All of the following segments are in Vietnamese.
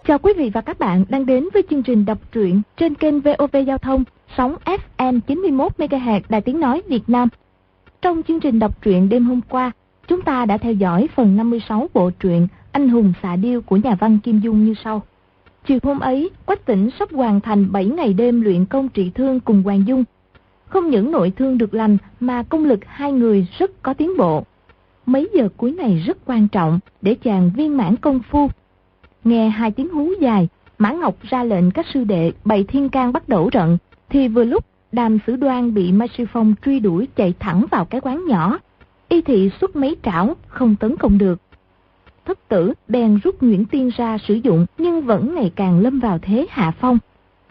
Chào quý vị và các bạn đang đến với chương trình đọc truyện trên kênh VOV Giao thông, sóng FM 91 MHz Đài Tiếng nói Việt Nam. Trong chương trình đọc truyện đêm hôm qua, chúng ta đã theo dõi phần 56 bộ truyện Anh hùng xạ điêu của nhà văn Kim Dung như sau. Chiều hôm ấy, Quách Tĩnh sắp hoàn thành 7 ngày đêm luyện công trị thương cùng Hoàng Dung. Không những nội thương được lành mà công lực hai người rất có tiến bộ. Mấy giờ cuối này rất quan trọng để chàng viên mãn công phu. Nghe hai tiếng hú dài, Mã Ngọc ra lệnh các sư đệ bày thiên can bắt đầu trận, thì vừa lúc Đàm Sử Đoan bị Mai Sư Phong truy đuổi chạy thẳng vào cái quán nhỏ. Y thị xuất mấy trảo không tấn công được. Thất tử bèn rút Nguyễn Tiên ra sử dụng, nhưng vẫn ngày càng lâm vào thế hạ phong.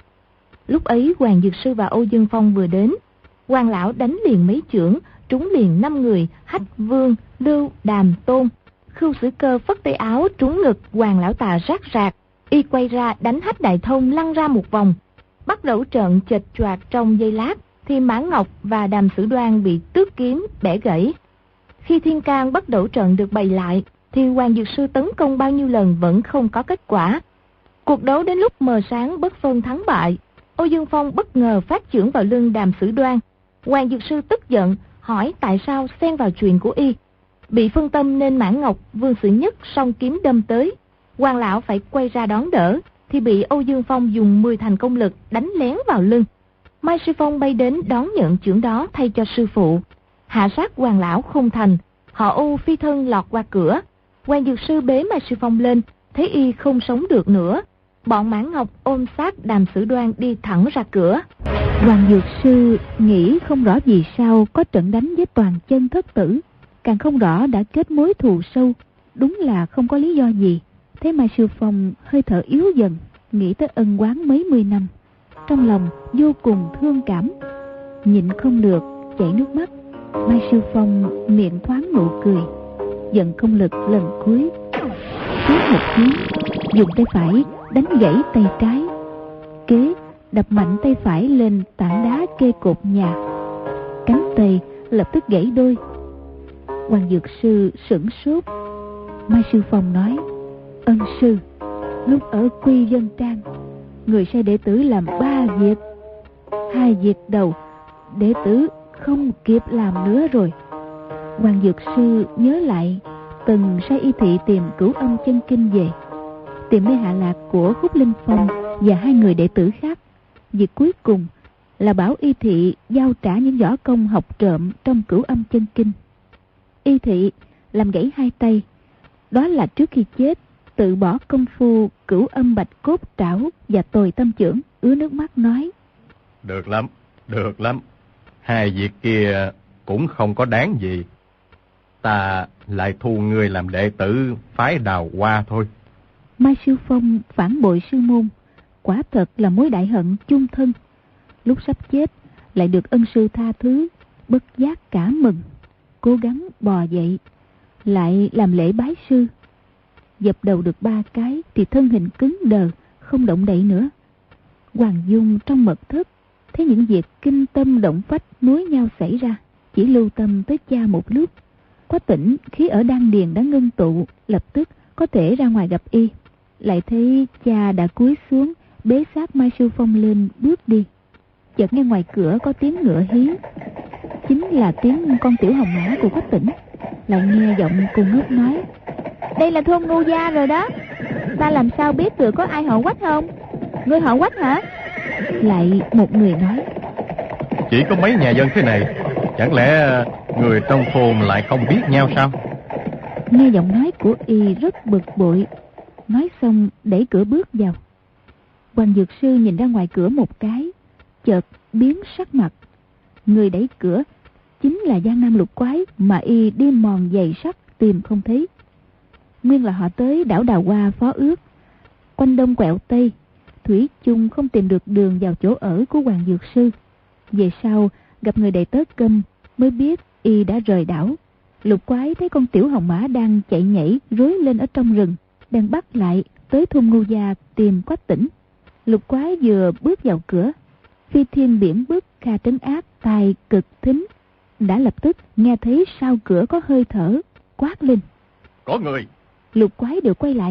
Lúc ấy Hoàng Dược Sư và Âu Dương Phong vừa đến. Hoàng lão đánh liền mấy chưởng, trúng liền 5 người: Hách, Vương, Lưu, Đàm, Tôn. Khưu Sử Cơ phất tay áo trúng ngực Hoàng lão tà rát rạc. Y quay ra đánh Hách Đại Thông lăn ra một vòng. Bắt đầu trận chệch choạc trong giây lát, thì Mã Ngọc và Đàm Sử Đoan bị tước kiếm bẻ gãy. Khi thiên can bắt đầu trận được bày lại, thì Hoàng Dược Sư tấn công bao nhiêu lần vẫn không có kết quả. Cuộc đấu đến lúc mờ sáng bất phân thắng bại. Âu Dương Phong bất ngờ phát chưởng vào lưng Đàm Sử Đoan. Hoàng Dược Sư tức giận hỏi tại sao xen vào chuyện của y. Bị phân tâm nên Mã Ngọc, Vương Sử Nhất song kiếm đâm tới. Hoàng lão phải quay ra đón đỡ, thì bị Âu Dương Phong dùng 10 thành công lực đánh lén vào lưng. Mai Sư Phong bay đến đón nhận chưởng đó thay cho sư phụ. Hạ sát Hoàng lão không thành, họ U phi thân lọt qua cửa. Hoàng Dược Sư bế Mai Sư Phong lên, thấy y không sống được nữa. Bọn Mã Ngọc ôm xác Đàm Sử Đoan đi thẳng ra cửa. Hoàng Dược Sư nghĩ không rõ vì sao có trận đánh với toàn chân thất tử, càng không rõ đã kết mối thù sâu, đúng là không có lý do gì. Thế Mai Sư Phong hơi thở yếu dần, nghĩ tới ân oán mấy mươi năm, trong lòng vô cùng thương cảm, nhịn không được chảy nước mắt. Mai Sư Phong miệng thoáng nụ cười, giận công lực lần cuối, tiếp một tiếng, dùng tay phải đánh gãy tay trái, kế đập mạnh tay phải lên tảng đá kê cột nhà, cánh tay lập tức gãy đôi. Hoàng Dược Sư sửng sốt. Mai Sư Phong nói: Ân sư, lúc ở Quy Vân Trang, người sai đệ tử làm 3 việc. 2 việc đầu đệ tử không kịp làm nữa rồi. Hoàng Dược Sư nhớ lại từng sai y thị tìm Cửu Âm Chân Kinh về, tìm nơi hạ lạc của Húc Linh Phong và 2 người đệ tử khác. Việc cuối cùng là bảo y thị giao trả những võ công học trộm trong Cửu Âm Chân Kinh. Y thị làm gãy 2 tay, đó là trước khi chết tự bỏ công phu Cửu Âm Bạch Cốt Trảo và Tồi Tâm Chưởng, ứa nước mắt nói: Được lắm, được lắm. 2 việc kia cũng không có đáng gì. Ta lại thu ngươi làm đệ tử phái Đào Hoa thôi. Mai Sư Phong phản bội sư môn, quả thật là mối đại hận chung thân. Lúc sắp chết lại được ân sư tha thứ, bất giác cả mừng, cố gắng bò dậy, lại làm lễ bái sư. Dập đầu được 3 cái thì thân hình cứng đờ, không động đậy nữa. Hoàng Dung trong mật thất thấy những việc kinh tâm động phách nối nhau xảy ra, chỉ lưu tâm tới cha một lúc. Quách Tĩnh khí ở đan điền đã ngưng tụ, lập tức có thể ra ngoài gặp y. Lại thấy cha đã cúi xuống bế xác Mai Sư Phong lên bước đi. Chợt nghe ngoài cửa có tiếng ngựa hí, chính là tiếng con tiểu hồng mã của Quách Tĩnh. Lại nghe giọng cô ngốc nói: Đây là thôn Ngu Gia rồi đó. Ta làm sao biết được có ai họ Quách không? Ngươi họ Quách hả? Lại một người nói: Chỉ có mấy nhà dân thế này, chẳng lẽ người trong thôn lại không biết nhau sao? Nghe giọng nói của y rất bực bội, nói xong đẩy cửa bước vào. Hoàng Dược Sư nhìn ra ngoài cửa một cái, chợt biến sắc mặt. Người đẩy cửa chính là Giang Nam Lục Quái mà y đi mòn giày sắt tìm không thấy. Nguyên là họ tới đảo Đào Hoa phó ước, quanh đông quẹo tây, thủy chung không tìm được đường vào chỗ ở của Hoàng Dược Sư. Về sau gặp người đầy tớ Câm mới biết y đã rời đảo. Lục Quái thấy con tiểu hồng mã đang chạy nhảy rối lên ở trong rừng, đang bắt lại tới thôn Ngu Gia tìm Quách Tĩnh. Lục Quái vừa bước vào cửa, phi thiên biển bức Kha Trấn Ác tài cực thính, đã lập tức nghe thấy sau cửa có hơi thở, quát lên: Có người! Lục Quái đều quay lại,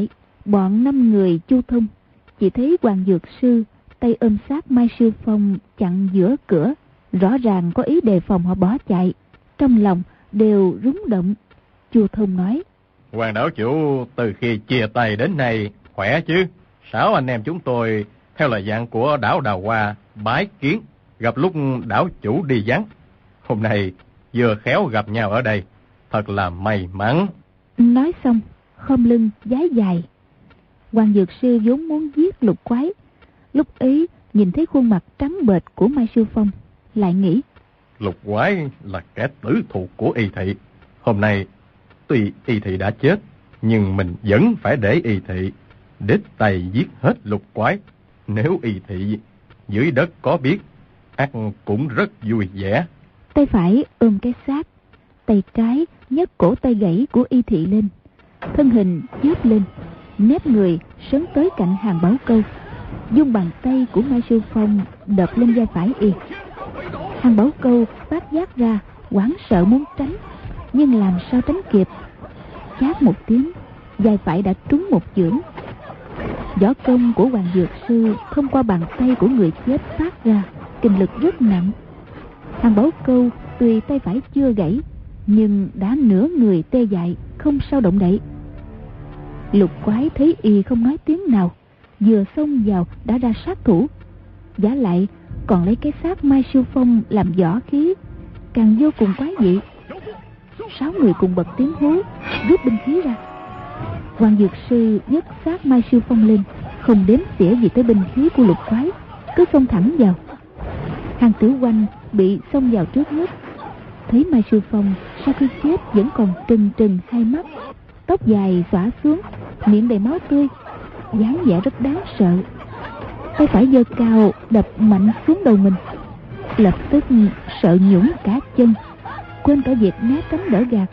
Bọn 5 người Chu Thông chỉ thấy Hoàng Dược Sư tay ôm sát Mai Sư Phong chặn giữa cửa, rõ ràng có ý đề phòng họ bỏ chạy. Trong lòng đều rúng động. Chu Thông nói: Hoàng đảo chủ từ khi chia tay đến nay khỏe chứ? 6 anh em chúng tôi theo lời dặn của đảo Đào Hoa bái kiến, gặp lúc đảo chủ đi vắng. Hôm nay vừa khéo gặp nhau ở đây, thật là may mắn. Nói xong khom lưng vái dài. Hoàng Dược Sư vốn muốn giết Lục Quái, lúc ấy nhìn thấy khuôn mặt trắng bệch của Mai Sư Phong, lại nghĩ Lục Quái là kẻ tử thù của Y Thị. Hôm nay tuy Y Thị đã chết, nhưng mình vẫn phải để Y Thị đích tay giết hết Lục Quái. Nếu Y Thị dưới đất có biết, ắt cũng rất vui vẻ. tay phải ôm cái xác, tay trái nhấc cổ tay gãy của Y Thị lên, thân hình chớp lên, nép người sấn tới cạnh Hàng Bảo Câu, dung bàn tay của Mai Sư Phong đập lên vai phải Y. Hàng Bảo Câu phát giác ra, hoảng sợ muốn tránh, nhưng làm sao tránh kịp. Chát một tiếng, vai phải đã trúng một chưởng. Võ công của Hoàng Dược Sư thông qua bàn tay của người chết phát ra, kình lực rất nặng. Hàng Bảo Câu tuy tay phải chưa gãy, nhưng đã nửa người tê dại, không sao động đậy. Lục Quái thấy Y không nói tiếng nào, vừa xông vào đã ra sát thủ, vả lại còn lấy cái xác Mai Sư Phong làm võ khí, càng vô cùng quái dị. 6 người cùng bật tiếng hú, rút binh khí ra. Hoàng Dược Sư nhấc xác Mai Sư Phong lên, không đếm xỉa gì tới binh khí của Lục Quái, cứ xông thẳng vào. Hàng Tử Oanh bị xông vào trước nhất, thấy Mai Sư Phong sau khi chết vẫn còn trừng trừng hai mắt, tóc dài xõa xuống, miệng đầy máu tươi, dáng vẻ rất đáng sợ. Tay phải giơ cao đập mạnh xuống đầu mình, lập tức sợ nhũn cả chân, quên cả việc né tránh đỡ gạt.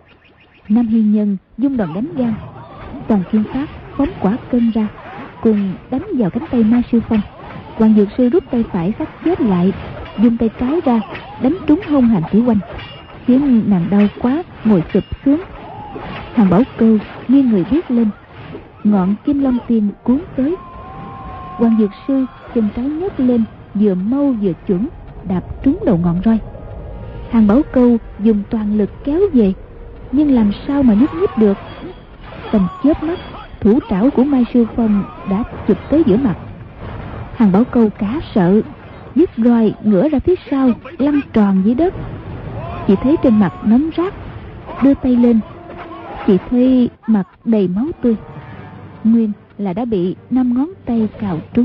Nam Hiên Nhân dung đòn đánh gan, Toàn Thiên Phát phóng quả cân ra, cùng đánh vào cánh tay Mai Sư Phong. Hoàng Dược Sư rút tay phải sát chết lại, dùng tay trái ra đánh trúng hông Hàng Tử Oanh, khiến nàng đau quá ngồi sụp xuống. Hàng Bảo Câu nghiêng người bước lên, ngọn Kim Long Tiên cuốn tới. Hoàng Dược Sư chân trái nhấc lên, vừa mau vừa chuẩn đạp trúng đầu ngọn roi. Hàng Bảo Câu dùng toàn lực kéo về, nhưng làm sao mà nhúc nhích được. Tầm chớp mắt, thủ trảo của Mai Sư Phong đã chụp tới giữa mặt. Hàng Bảo Câu cả sợ, dứt roi ngửa ra phía sau, lăn tròn dưới đất. Chỉ thấy trên mặt nóng rát, đưa tay lên, chỉ thấy mặt đầy máu tươi, nguyên là đã bị 5 ngón tay cào trúng.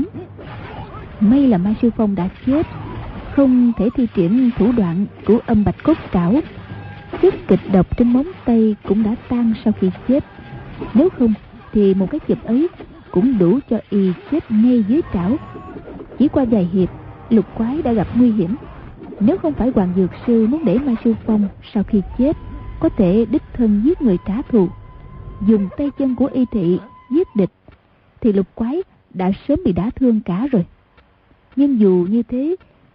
May là Mai Sư Phong đã chết, không thể thi triển thủ đoạn của âm bạch cốt trảo. Sức kịch độc trên móng tay cũng đã tan sau khi chết. Nếu không thì một cái chụp ấy cũng đủ cho Y chết ngay dưới trảo. Chỉ qua vài hiệp, Lục Quái đã gặp nguy hiểm. Nếu không phải Hoàng Dược Sư muốn để Mai Sư Phong sau khi chết có thể đích thân giết người trả thù, dùng tay chân của Y Thị giết địch, thì Lục Quái đã sớm bị đả thương cả rồi. Nhưng dù như thế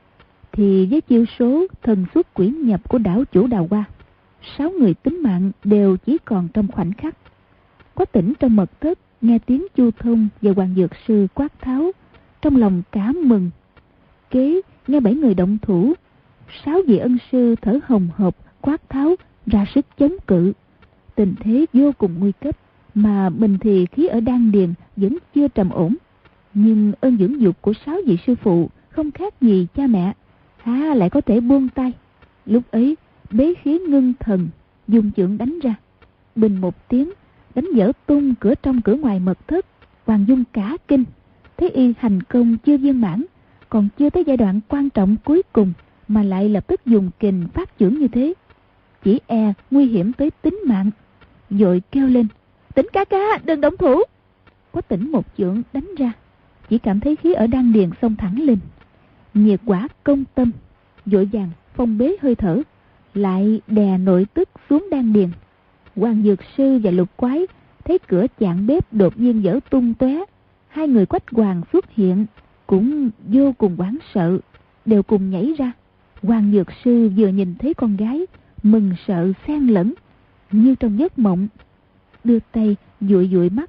thì với chiêu số thần xuất quỷ nhập của đảo chủ Đào Hoa, 6 người tính mạng đều chỉ còn trong khoảnh khắc. Có Tỉnh trong mật thất nghe tiếng Chu Thông và Hoàng Dược Sư quát tháo, trong lòng cả mừng. Kế nghe 7 người động thủ, 6 vị ân sư thở hồng hộc quát tháo ra sức chống cự. Tình thế vô cùng nguy cấp, mà mình thì khí ở đan điền vẫn chưa trầm ổn. Nhưng ơn dưỡng dục của 6 vị sư phụ không khác gì cha mẹ, há lại có thể buông tay. Lúc ấy bế khí ngưng thần, dùng chưởng đánh ra, bình một tiếng đánh vỡ tung cửa trong cửa ngoài mật thất. Hoàng Dung cả kinh, thấy Y hành công chưa viên mãn, còn chưa tới giai đoạn quan trọng cuối cùng mà lại lập tức dùng kình phát chưởng như thế, chỉ e nguy hiểm tới tính mạng. Vội kêu lên: Tỉnh ca ca, đừng động thủ. Có Tỉnh một chưởng đánh ra, chỉ cảm thấy khí ở đan điền xông thẳng lên, nhiệt quả công tâm, vội vàng phong bế hơi thở, lại đè nội tức xuống đan điền. Hoàng Dược Sư và Lục Quái thấy cửa chạn bếp đột nhiên vỡ tung tóe, 2 người Quách Hoàng xuất hiện, cũng vô cùng hoảng sợ, đều cùng nhảy ra. Hoàng Dược Sư vừa nhìn thấy con gái, mừng sợ xen lẫn, như trong giấc mộng, đưa tay dụi dụi mắt,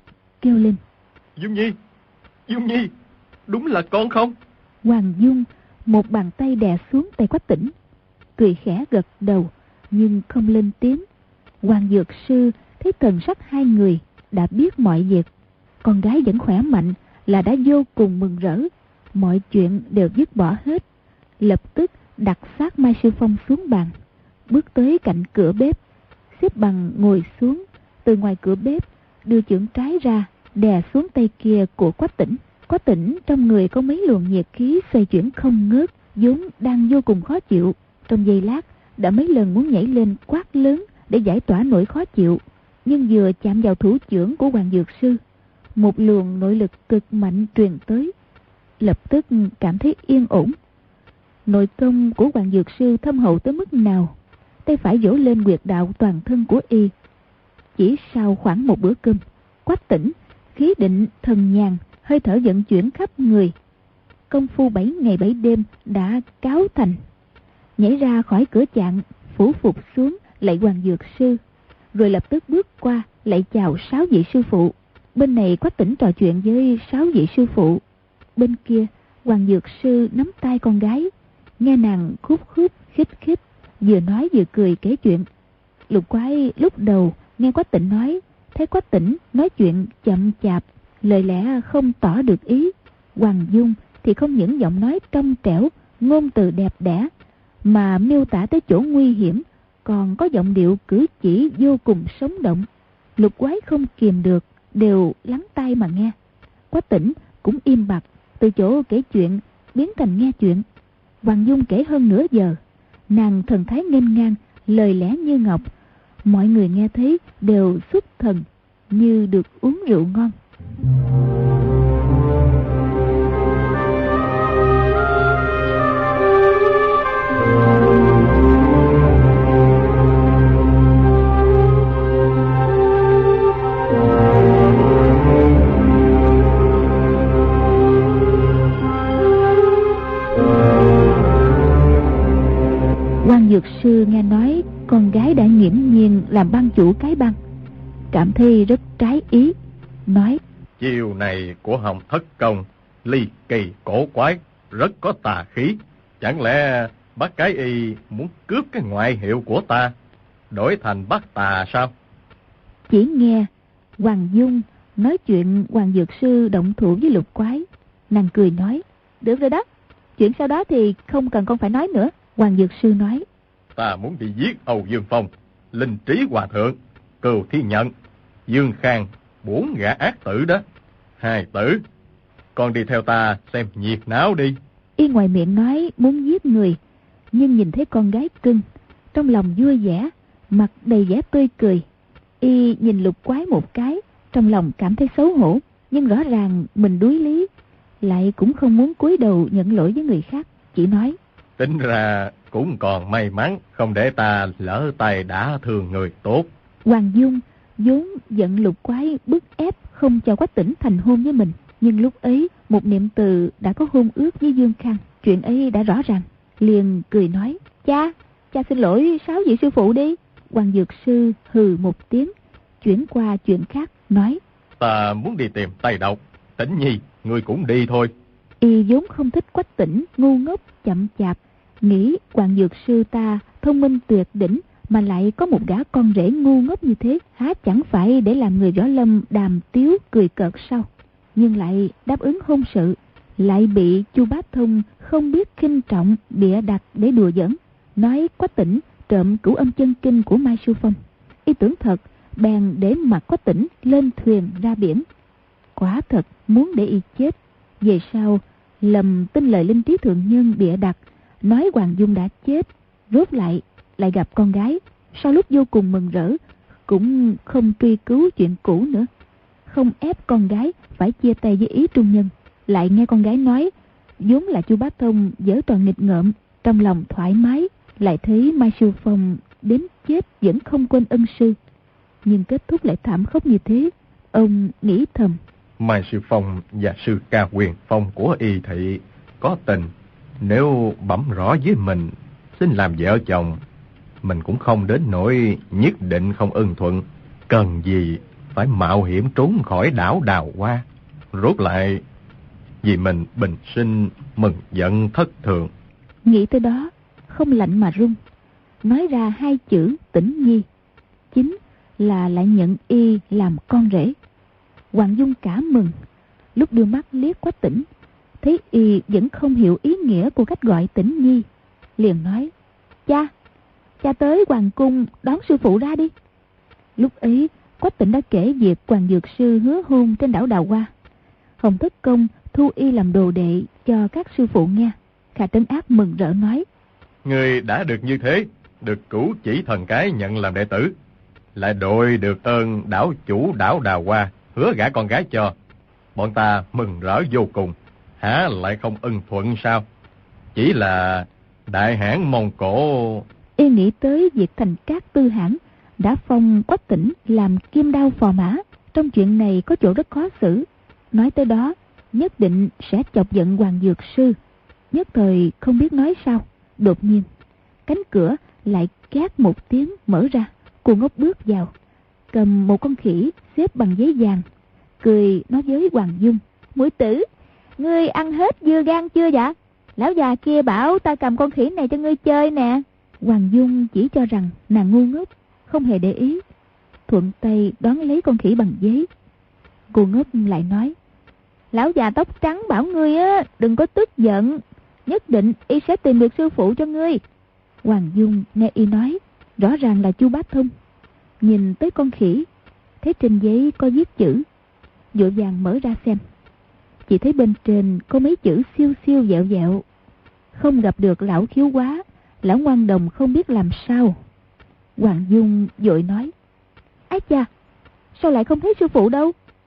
kêu lên: Dung Nhi, Dung Nhi, đúng là con không? Hoàng Dung một bàn tay đè xuống tay Quách Tĩnh, cười khẽ gật đầu nhưng không lên tiếng. Hoàng Dược Sư thấy thần sắc hai người đã biết mọi việc, con gái vẫn khỏe mạnh là đã vô cùng mừng rỡ, mọi chuyện đều dứt bỏ hết. Lập tức đặt xác Mai Sư Phong xuống bàn, bước tới cạnh cửa bếp, xếp bằng ngồi xuống, từ ngoài cửa bếp đưa chưởng trái ra đè xuống tay kia của Quách Tĩnh. Quách Tĩnh trong người có mấy luồng nhiệt khí xoay chuyển không ngớt, vốn đang vô cùng khó chịu, trong giây lát đã mấy lần muốn nhảy lên quát lớn để giải tỏa nỗi khó chịu, nhưng vừa chạm vào thủ chưởng của Hoàng Dược Sư, một luồng nội lực cực mạnh truyền tới, lập tức cảm thấy yên ổn. Nội công của Hoàng Dược Sư thâm hậu tới mức nào, tay phải vỗ lên huyệt đạo toàn thân của y. Chỉ sau khoảng một bữa cơm, Quách Tĩnh khí định thần nhàn, hơi thở vận chuyển khắp người, công phu 7 ngày 7 đêm đã cáo thành. Nhảy ra khỏi cửa chạng, phủ phục xuống lạy Hoàng Dược Sư, rồi lập tức bước qua lạy chào 6 vị sư phụ. Bên này Quách Tĩnh trò chuyện với 6 vị sư phụ, bên kia Hoàng Dược Sư nắm tay con gái, nghe nàng khúc khúc khích khích, vừa nói vừa cười kể chuyện. Lục Quái lúc đầu nghe Quách Tĩnh nói, thấy Quách Tĩnh nói chuyện chậm chạp, lời lẽ không tỏ được ý. Hoàng Dung thì không những giọng nói trong trẻo, ngôn từ đẹp đẽ, mà miêu tả tới chỗ nguy hiểm, còn có giọng điệu cử chỉ vô cùng sống động. Lục Quái không kìm được, đều lắng tai mà nghe. Quách Tĩnh cũng im bặt, từ chỗ kể chuyện biến thành nghe chuyện. Hoàng Dung kể hơn nửa giờ, nàng thần thái nghênh ngang, lời lẽ như ngọc, mọi người nghe thấy đều xuất thần, như được uống rượu ngon. Hoàng Dược Sư nghe nói con gái đã nghiễm nhiên làm ban chủ cái bang, cảm thấy rất trái ý, nói: Chiều này của Hồng Thất Công ly kỳ cổ quái, rất có tà khí. Chẳng lẽ bác cái y muốn cướp cái ngoại hiệu của ta, đổi thành bác tà sao? Chỉ nghe Hoàng Dung nói chuyện Hoàng Dược Sư động thủ với Lục Quái, nàng cười nói: Được rồi đó, chuyện sau đó thì không cần con phải nói nữa. Hoàng Dược Sư nói: Ta muốn đi giết Âu Dương Phong, Linh Trí Hòa Thượng, Cừu Thi Nhận, Dương Khang, 4 gã ác tử đó. Hai tử, con đi theo ta xem nhiệt náo đi. Y ngoài miệng nói muốn giết người, nhưng nhìn thấy con gái cưng, trong lòng vui vẻ, mặt đầy vẻ tươi cười. Y nhìn Lục Quái một cái, trong lòng cảm thấy xấu hổ, nhưng rõ ràng mình đuối lý, lại cũng không muốn cúi đầu nhận lỗi với người khác, chỉ nói: Tính ra cũng còn may mắn, không để ta lỡ tay đã thương người tốt. Hoàng Dung vốn giận Lục Quái bức ép không cho Quách Tĩnh thành hôn với mình, nhưng lúc ấy một niệm từ đã có hôn ước với Dương Khang, chuyện ấy đã rõ ràng, liền cười nói: Cha xin lỗi 6 vị sư phụ đi. Hoàng Dược Sư hừ một tiếng, chuyển qua chuyện khác, nói: Ta muốn đi tìm Tây Độc, Tĩnh Nhi, ngươi cũng đi thôi. Y vốn không thích Quách Tĩnh ngu ngốc chậm chạp, nghĩ Hoàng Dược Sư ta thông minh tuyệt đỉnh, mà lại có một gã con rể ngu ngốc như thế, há chẳng phải để làm người võ lâm đàm tiếu cười cợt sao? Nhưng lại đáp ứng hôn sự, lại bị Chu Bá Thông không biết khinh trọng bịa đặt để đùa giỡn, nói Quách Tĩnh trộm Cửu Âm Chân Kinh của Mai Sư Phong. Y tưởng thật, bèn để mặc Quách Tĩnh lên thuyền ra biển. Quả thật muốn để y chết. Về sau lầm tin lời Linh Trí Thượng Nhân bịa đặt, nói Hoàng Dung đã chết, rốt lại gặp con gái. Sau lúc vô cùng mừng rỡ, cũng không truy cứu chuyện cũ nữa, không ép con gái phải chia tay với Ý Trung Nhân. Lại nghe con gái nói vốn là Chu Bá Thông giở trò nghịch ngợm, trong lòng thoải mái, lại thấy Mai Sư Phong đến chết vẫn không quên ân sư, nhưng kết thúc lại thảm khốc như thế. Ông nghĩ thầm: Mai Sư Phong và sư ca Quyền Phong của y thị có tình, nếu bẩm rõ với mình xin làm vợ chồng, mình cũng không đến nỗi nhất định không ưng thuận. Cần gì phải mạo hiểm trốn khỏi đảo Đào Hoa. Rốt lại vì mình bình sinh mừng giận thất thường. Nghĩ tới đó, không lạnh mà run, nói ra hai chữ Tĩnh Nhi, chính là lại nhận y làm con rể. Hoàng Dung cả mừng, lúc đưa mắt liếc Quách Tĩnh, thấy y vẫn không hiểu ý nghĩa của cách gọi Tĩnh Nhi, liền nói: Cha tới hoàng cung đón sư phụ ra đi. Lúc ấy Quách Tĩnh đã kể việc Hoàng Dược Sư hứa hôn trên đảo Đào Hoa, Hồng Thất Công thu y làm đồ đệ cho các sư phụ nghe. Khà Trấn Ác mừng rỡ nói: Người đã được như thế, được Cửu Chỉ Thần Cái nhận làm đệ tử, lại đội được ơn đảo chủ đảo Đào Hoa hứa gả con gái cho, bọn ta mừng rỡ vô cùng, há lại không ưng thuận sao? Chỉ là đại hãn Mông Cổ. Y nghĩ tới việc Thành Cát Tư Hãn đã phong Quách Tĩnh làm kim đao phò mã, trong chuyện này có chỗ rất khó xử. Nói tới đó nhất định sẽ chọc giận Hoàng Dược Sư, nhất thời không biết nói sao. Đột nhiên cánh cửa lại két một tiếng mở ra, cô Ngốc bước vào, cầm một con khỉ xếp bằng giấy vàng, cười nói với Hoàng Dung: Muội tử, ngươi ăn hết dưa gan chưa dạ? Lão già kia bảo ta cầm con khỉ này cho ngươi chơi nè. Hoàng Dung chỉ cho rằng nàng ngu ngốc, không hề để ý, thuận tay đón lấy con khỉ bằng giấy. Cô Ngốc lại nói: Lão già tóc trắng bảo ngươi á đừng có tức giận, nhất định y sẽ tìm được sư phụ cho ngươi. Hoàng Dung nghe y nói rõ ràng là Chu Bá Thông, nhìn tới con khỉ, thấy trên giấy có viết chữ, vội vàng mở ra xem. Chỉ thấy bên trên có mấy chữ siêu siêu vẹo vẹo: không gặp được lão Khiếu Quá, lão Ngoan Đồng không biết làm sao. Hoàng Dung vội nói: Ái cha, sao lại không thấy sư phụ đâu?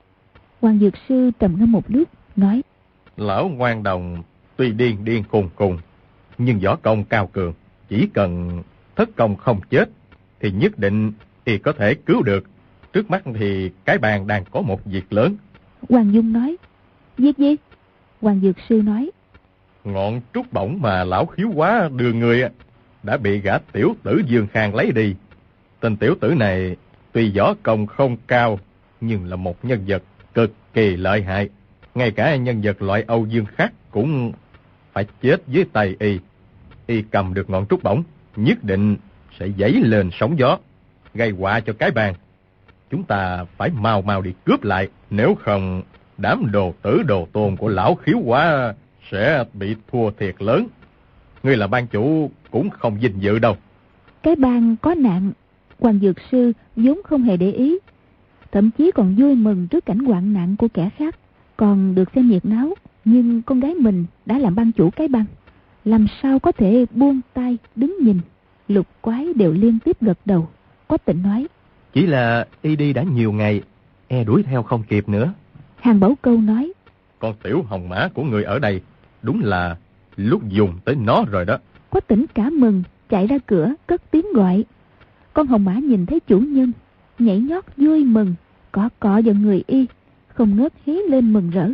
Hoàng Dược Sư trầm ngâm một lúc nói: Lão Ngoan Đồng tuy điên điên khùng khùng, nhưng võ công cao cường, chỉ cần Thất Công không chết thì nhất định y có thể cứu được. Trước mắt thì cái bàn đang có một việc lớn. Hoàng Dung nói: Việc gì? Hoàng Dược Sư nói: Ngọn trúc bổng mà lão Khiếu Quá đưa người đã bị gã tiểu tử Dương Khang lấy đi. Tên tiểu tử này tuy võ công không cao, nhưng là một nhân vật cực kỳ lợi hại. Ngay cả nhân vật loại Âu Dương khác cũng phải chết dưới tay y. Y cầm được ngọn trúc bổng, nhất định sẽ dấy lên sóng gió, gây họa cho cái bàn. Chúng ta phải mau mau đi cướp lại, nếu không đám đồ tử đồ tôn của lão Khiếu Quá sẽ bị thua thiệt lớn. Ngươi là ban chủ cũng không vinh dự đâu. Cái bang có nạn, Hoàng Dược Sư vốn không hề để ý, thậm chí còn vui mừng trước cảnh hoạn nạn của kẻ khác, còn được xem nhiệt náo. Nhưng con gái mình đã làm ban chủ cái bang, làm sao có thể buông tay đứng nhìn. Lục Quái đều liên tiếp gật đầu. Quách Tĩnh nói: Chỉ là y đi đã nhiều ngày, e đuổi theo không kịp nữa. Hàng Bảo Câu nói: Con tiểu hồng mã của người ở đây đúng là lúc dùng tới nó rồi đó. Quách Tĩnh cả mừng, chạy ra cửa cất tiếng gọi. Con hồng mã nhìn thấy chủ nhân, nhảy nhót vui mừng, cọ cọ vào người y, không ngớt hí lên mừng rỡ.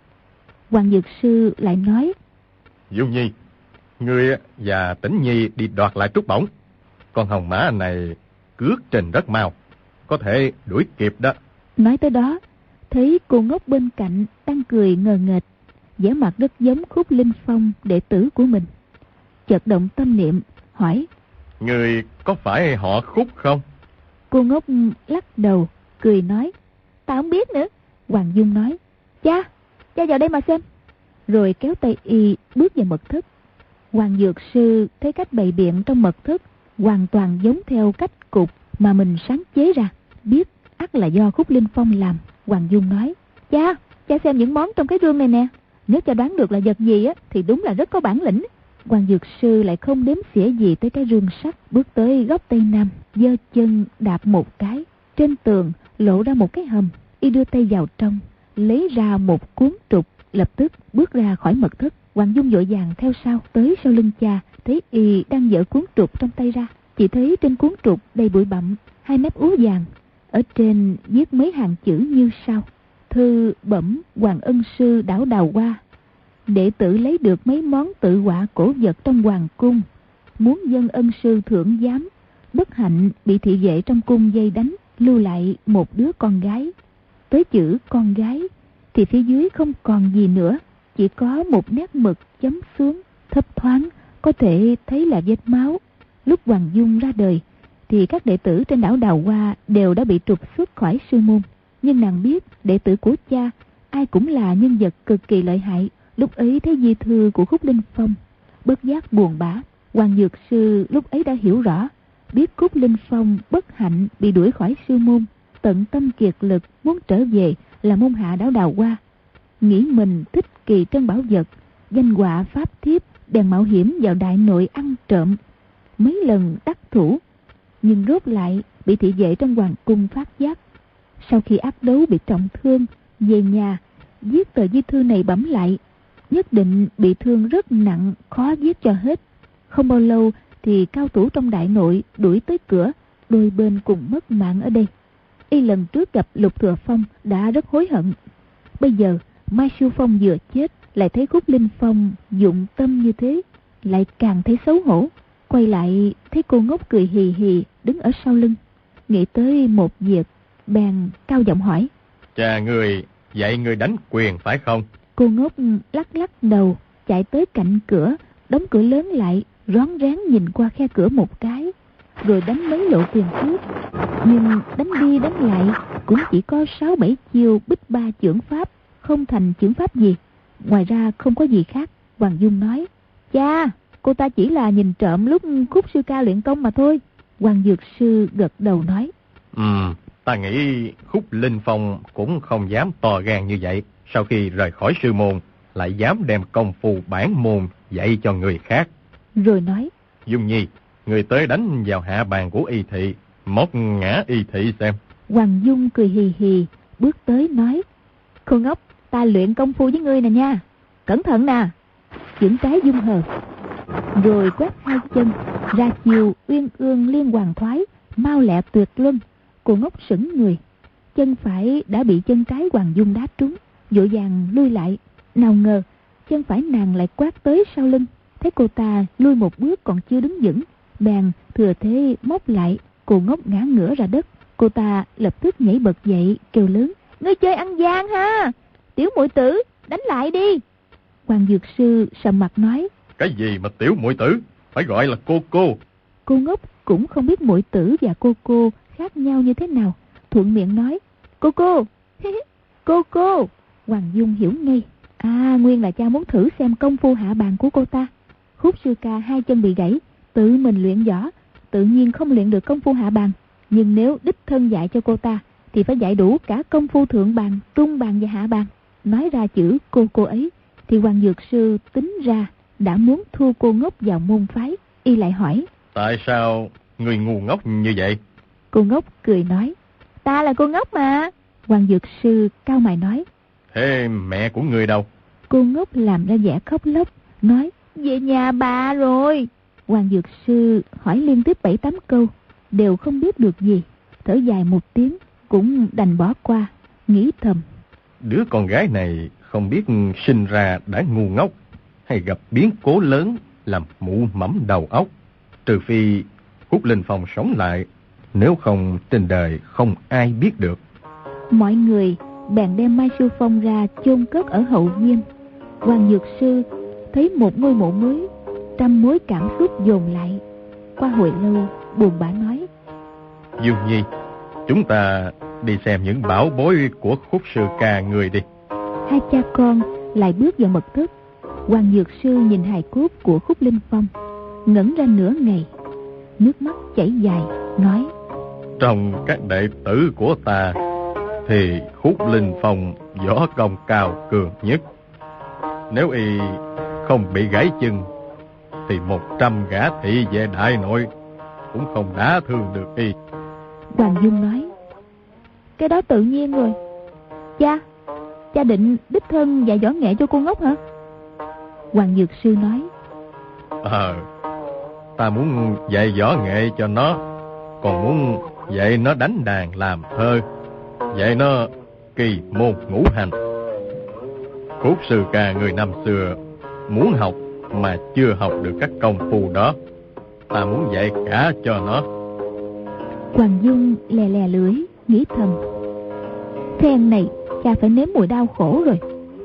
Hoàng Dược Sư lại nói: Dung Nhi, ngươi và Tĩnh Nhi đi đoạt lại trúc bổng. Con hồng mã này cước trình rất mau, có thể đuổi kịp đó. Nói tới đó, thấy cô Ngốc bên cạnh đang cười ngờ nghệch, vẻ mặt rất giống Khúc Linh Phong đệ tử của mình. Chợt động tâm niệm hỏi: Ngươi có phải họ Khúc không? Cô Ngốc lắc đầu cười nói: Ta không biết nữa. Hoàng Dung nói: Cha vào đây mà xem. Rồi kéo tay y bước vào mật thất. Hoàng Dược Sư thấy cách bày biện trong mật thất hoàn toàn giống theo cách cục mà mình sáng chế ra, biết ắt là do Khúc Linh Phong làm. Hoàng Dung nói: Cha xem những món trong cái rương này nè, nếu cha đoán được là vật gì á thì đúng là rất có bản lĩnh. Hoàng Dược Sư lại không đếm xỉa gì tới cái rương sắt, bước tới góc tây nam, giơ chân đạp một cái, trên tường lộ ra một cái hầm. Y đưa tay vào trong, lấy ra một cuốn trục, lập tức bước ra khỏi mật thất. Hoàng Dung vội vàng theo sau, tới sau lưng cha, thấy y đang giở cuốn trục trong tay ra. Chỉ thấy trên cuốn trục đầy bụi bặm, hai mép úa vàng, ở trên viết mấy hàng chữ như sau: Thư bẩm Hoàng Ân Sư đảo Đào Hoa, đệ tử lấy được mấy món tự họa cổ vật trong hoàng cung, muốn dâng ân sư thưởng giám, bất hạnh bị thị vệ trong cung vây đánh, lưu lại một đứa con gái. Tới chữ con gái thì phía dưới không còn gì nữa, chỉ có một nét mực chấm xuống, thấp thoáng có thể thấy là vết máu. Lúc Hoàng Dung ra đời thì các đệ tử trên đảo Đào Hoa đều đã bị trục xuất khỏi sư môn, nhưng nàng biết đệ tử của cha ai cũng là nhân vật cực kỳ lợi hại. Lúc ấy thấy di thư của Khúc Linh Phong, bất giác buồn bã. Hoàng Dược Sư lúc ấy đã hiểu rõ, biết Khúc Linh Phong bất hạnh bị đuổi khỏi sư môn, tận tâm kiệt lực muốn trở về là môn hạ đảo Đào Hoa. Nghĩ mình thích kỳ trân bảo vật, danh họa pháp thiếp, bèn mạo hiểm vào đại nội ăn trộm. Mấy lần đắc thủ, nhưng rốt lại bị thị vệ trong hoàng cung phát giác. Sau khi ác đấu bị trọng thương, về nhà viết tờ di thư này bẩm lại, nhất định bị thương rất nặng, khó giết cho hết. Không bao lâu thì cao thủ trong đại nội đuổi tới cửa, đôi bên cùng mất mạng ở đây. Y lần trước gặp Lục Thừa Phong đã rất hối hận. Bây giờ Mai Siêu Phong vừa chết, lại thấy Khúc Linh Phong dụng tâm như thế, lại càng thấy xấu hổ. Quay lại thấy cô ngốc cười hì hì đứng ở sau lưng, nghĩ tới một việc, bèn cao giọng hỏi: Cha người dạy người đánh quyền phải không? Cô ngốc lắc lắc đầu, chạy tới cạnh cửa, đóng cửa lớn lại, rón rén nhìn qua khe cửa một cái, rồi đánh mấy lộ quyền cước. Nhưng đánh đi đánh lại cũng chỉ có 6-7 chiêu bích ba chưởng pháp, không thành chưởng pháp gì. Ngoài ra không có gì khác. Hoàng Dung nói: Cha, cô ta chỉ là nhìn trộm lúc Khúc sư ca luyện công mà thôi. Hoàng Dược Sư gật đầu nói: Ta nghĩ Khúc Linh Phong cũng không dám to gan như vậy. Sau khi rời khỏi sư môn, lại dám đem công phu bản môn dạy cho người khác. Rồi nói: Dung Nhi, người tới đánh vào hạ bàn của y thị, móc ngã y thị xem. Hoàng Dung cười hì hì, bước tới nói: Cô ngốc, ta luyện công phu với ngươi nè nha, cẩn thận nè. Chưởng trái dung hợp, rồi quét hai chân ra chiều uyên ương liên hoàn thoái, mau lẹ tuyệt luân. Cô ngốc sững người, chân phải đã bị chân trái Hoàng Dung đá trúng, vội vàng lui lại. Nào ngờ chân phải nàng lại quát tới sau lưng, thấy cô ta lui một bước còn chưa đứng vững, bèn thừa thế móc lại. Cô ngốc ngã ngửa ra đất. Cô ta lập tức nhảy bật dậy kêu lớn: Ngươi chơi ăn gian ha, tiểu muội tử, đánh lại đi. Hoàng Dược Sư sầm mặt nói: Cái gì mà tiểu muội tử, phải gọi là cô cô. Cô ngốc cũng không biết muội tử và cô khác nhau như thế nào, thuận miệng nói: Cô cô. Hoàng Dung hiểu ngay, nguyên là cha muốn thử xem công phu hạ bàn của cô ta. Khúc sư ca hai chân bị gãy, tự mình luyện võ, tự nhiên không luyện được công phu hạ bàn. Nhưng nếu đích thân dạy cho cô ta thì phải dạy đủ cả công phu thượng bàn, trung bàn và hạ bàn. Nói ra chữ cô ấy thì Hoàng Dược Sư tính ra đã muốn thu cô ngốc vào môn phái. Y lại hỏi: Tại sao người ngu ngốc như vậy? Cô ngốc cười nói: Ta là cô ngốc mà. Hoàng Dược Sư cau mày nói: Thế mẹ của người đâu? Cô ngốc làm ra vẻ khóc lóc, nói: Về nhà bà rồi. Hoàng Dược Sư hỏi liên tiếp 7-8 câu, đều không biết được gì. Thở dài một tiếng, cũng đành bỏ qua, nghĩ thầm: Đứa con gái này không biết sinh ra đã ngu ngốc, hay gặp biến cố lớn làm mụ mẫm đầu óc. Trừ phi Khúc Linh Phong sống lại, nếu không trên đời không ai biết được. Mọi người bèn đem Mai Siêu Phong ra chôn cất ở hậu viên. Hoàng Dược Sư thấy một ngôi mộ mới, trăm mối cảm xúc dồn lại. Qua hồi lâu buồn bã nói: Dung Nhi, chúng ta đi xem những bảo bối của Khúc sư ca người đi. Hai cha con lại bước vào mật thất. Hoàng Dược Sư nhìn hài cốt của Khúc Linh Phong, ngẩn ra nửa ngày, nước mắt chảy dài, nói: Trong các đệ tử của ta thì Khúc Linh Phong võ công cao cường nhất. Nếu y không bị gãy chân thì 100 gã thị vệ đại nội cũng không đả thương được y. Hoàng Dung nói: Cái đó tự nhiên rồi. Cha định đích thân dạy võ nghệ cho cô ngốc hả? Hoàng Dược Sư nói: Ta muốn dạy võ nghệ cho nó, còn muốn dạy nó đánh đàn làm thơ, dạy nó kỳ môn ngũ hành. Khúc sư ca người năm xưa muốn học mà chưa học được các công phu đó, ta muốn dạy cả cho nó. Hoàng Dung lè lè lưỡi, nghĩ thầm: phen này cha phải nếm mùi đau khổ rồi.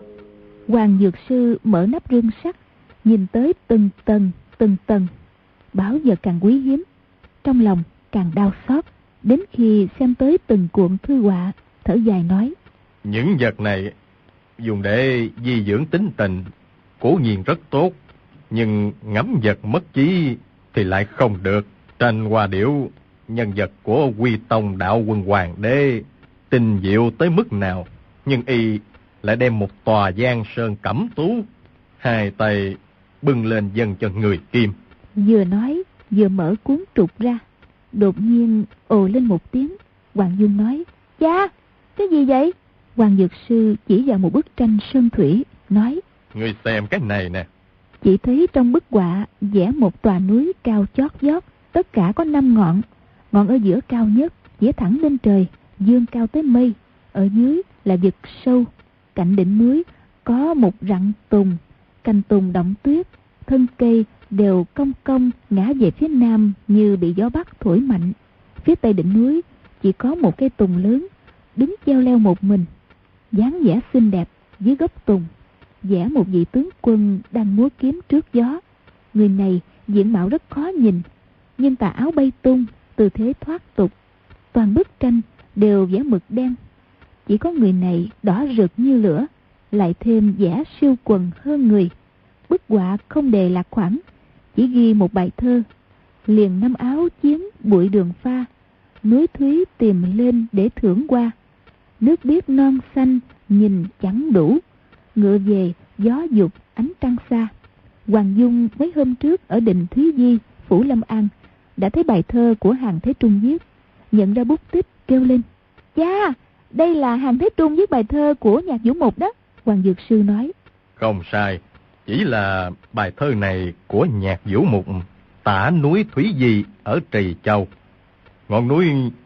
Hoàng dược sư mở nắp rương sắt, nhìn tới từng tầng, bảo vật càng quý hiếm, trong lòng càng đau xót. Đến khi xem tới từng cuộn thư họa, thở dài nói: những vật này dùng để di dưỡng tính tình cố nhiên rất tốt, nhưng ngắm vật mất trí thì lại không được. Tranh Hoa Điểu, nhân vật của Quy Tông đạo quân hoàng đế tinh diệu tới mức nào, nhưng y lại đem một tòa giang sơn cẩm tú, hai tay bưng lên dâng cho người Kim. Vừa nói vừa mở cuốn trục ra, đột nhiên ồ lên một tiếng. Hoàng Dung nói: cha, cái gì vậy? Hoàng dược sư chỉ vào một bức tranh sơn thủy, nói: Ngươi xem cái này nè. Chỉ thấy trong bức họa vẽ một tòa núi cao chót vót, tất cả có 5 ngọn. Ngọn ở giữa cao nhất vẽ thẳng lên trời, vươn cao tới mây. Ở dưới là vực sâu, cạnh đỉnh núi có một rặng tùng, cành tùng đọng tuyết, thân cây đều cong cong ngã về phía nam như bị gió bắc thổi mạnh. Phía tây đỉnh núi chỉ có một cây tùng lớn, đứng treo leo một mình. Dáng vẻ xinh đẹp, dưới gốc tùng vẽ một vị tướng quân đang múa kiếm trước gió. Người này diện mạo rất khó nhìn, nhưng tà áo bay tung, tư thế thoát tục. Toàn bức tranh đều vẽ mực đen, chỉ có người này đỏ rực như lửa, lại thêm vẽ siêu quần hơn người. Bức họa không đề lạc khoản, chỉ ghi một bài thơ: liền năm áo chiến bụi đường pha, núi thúy tìm lên để thưởng qua. Nước biếc non xanh nhìn chẳng đủ, ngựa về gió dục ánh trăng xa. Hoàng Dung mấy hôm trước ở đình Thúy Di, phủ Lâm An đã thấy bài thơ của Hàn Thế Trung viết, nhận ra bút tích kêu lên: cha, đây là Hàn Thế Trung viết bài thơ của Nhạc Vũ Mục đó. Hoàng dược sư nói: Không sai, chỉ là bài thơ này của Nhạc Vũ Mục tả núi Thúy Di ở Trì Châu. Ngọn núi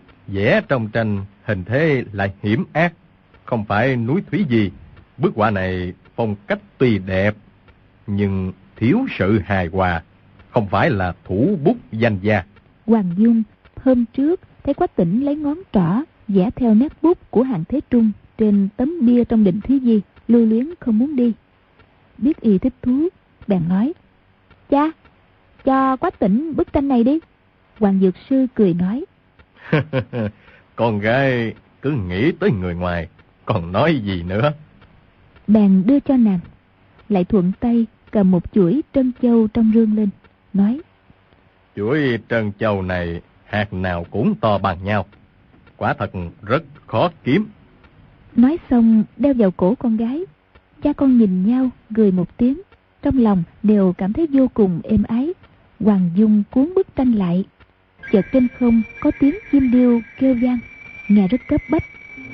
vẽ trong tranh hình thế lại hiểm ác, không phải núi Thúy Di. Bức họa này phong cách tuy đẹp nhưng thiếu sự hài hòa, không phải là thủ bút danh gia. Hoàng Dung hôm trước thấy Quách Tỉnh lấy ngón trỏ vẽ theo nét bút của Hàn Thế Trung trên tấm bia trong đình Thúy Di, lưu luyến không muốn đi. Biết y thích thú, bèn nói: cha, cho Quách Tỉnh bức tranh này đi. Hoàng dược sư cười nói: Con gái cứ nghĩ tới người ngoài, còn nói gì nữa. Bèn đưa cho nàng, lại thuận tay cầm một chuỗi trân châu trong rương lên, nói: Chuỗi trân châu này hạt nào cũng to bằng nhau, quả thật rất khó kiếm. Nói xong đeo vào cổ con gái. Cha con nhìn nhau cười một tiếng, trong lòng đều cảm thấy vô cùng êm ái. Hoàng Dung cuốn bức tranh lại, chợt trên không có tiếng chim điêu kêu vang, nghe rất cấp bách.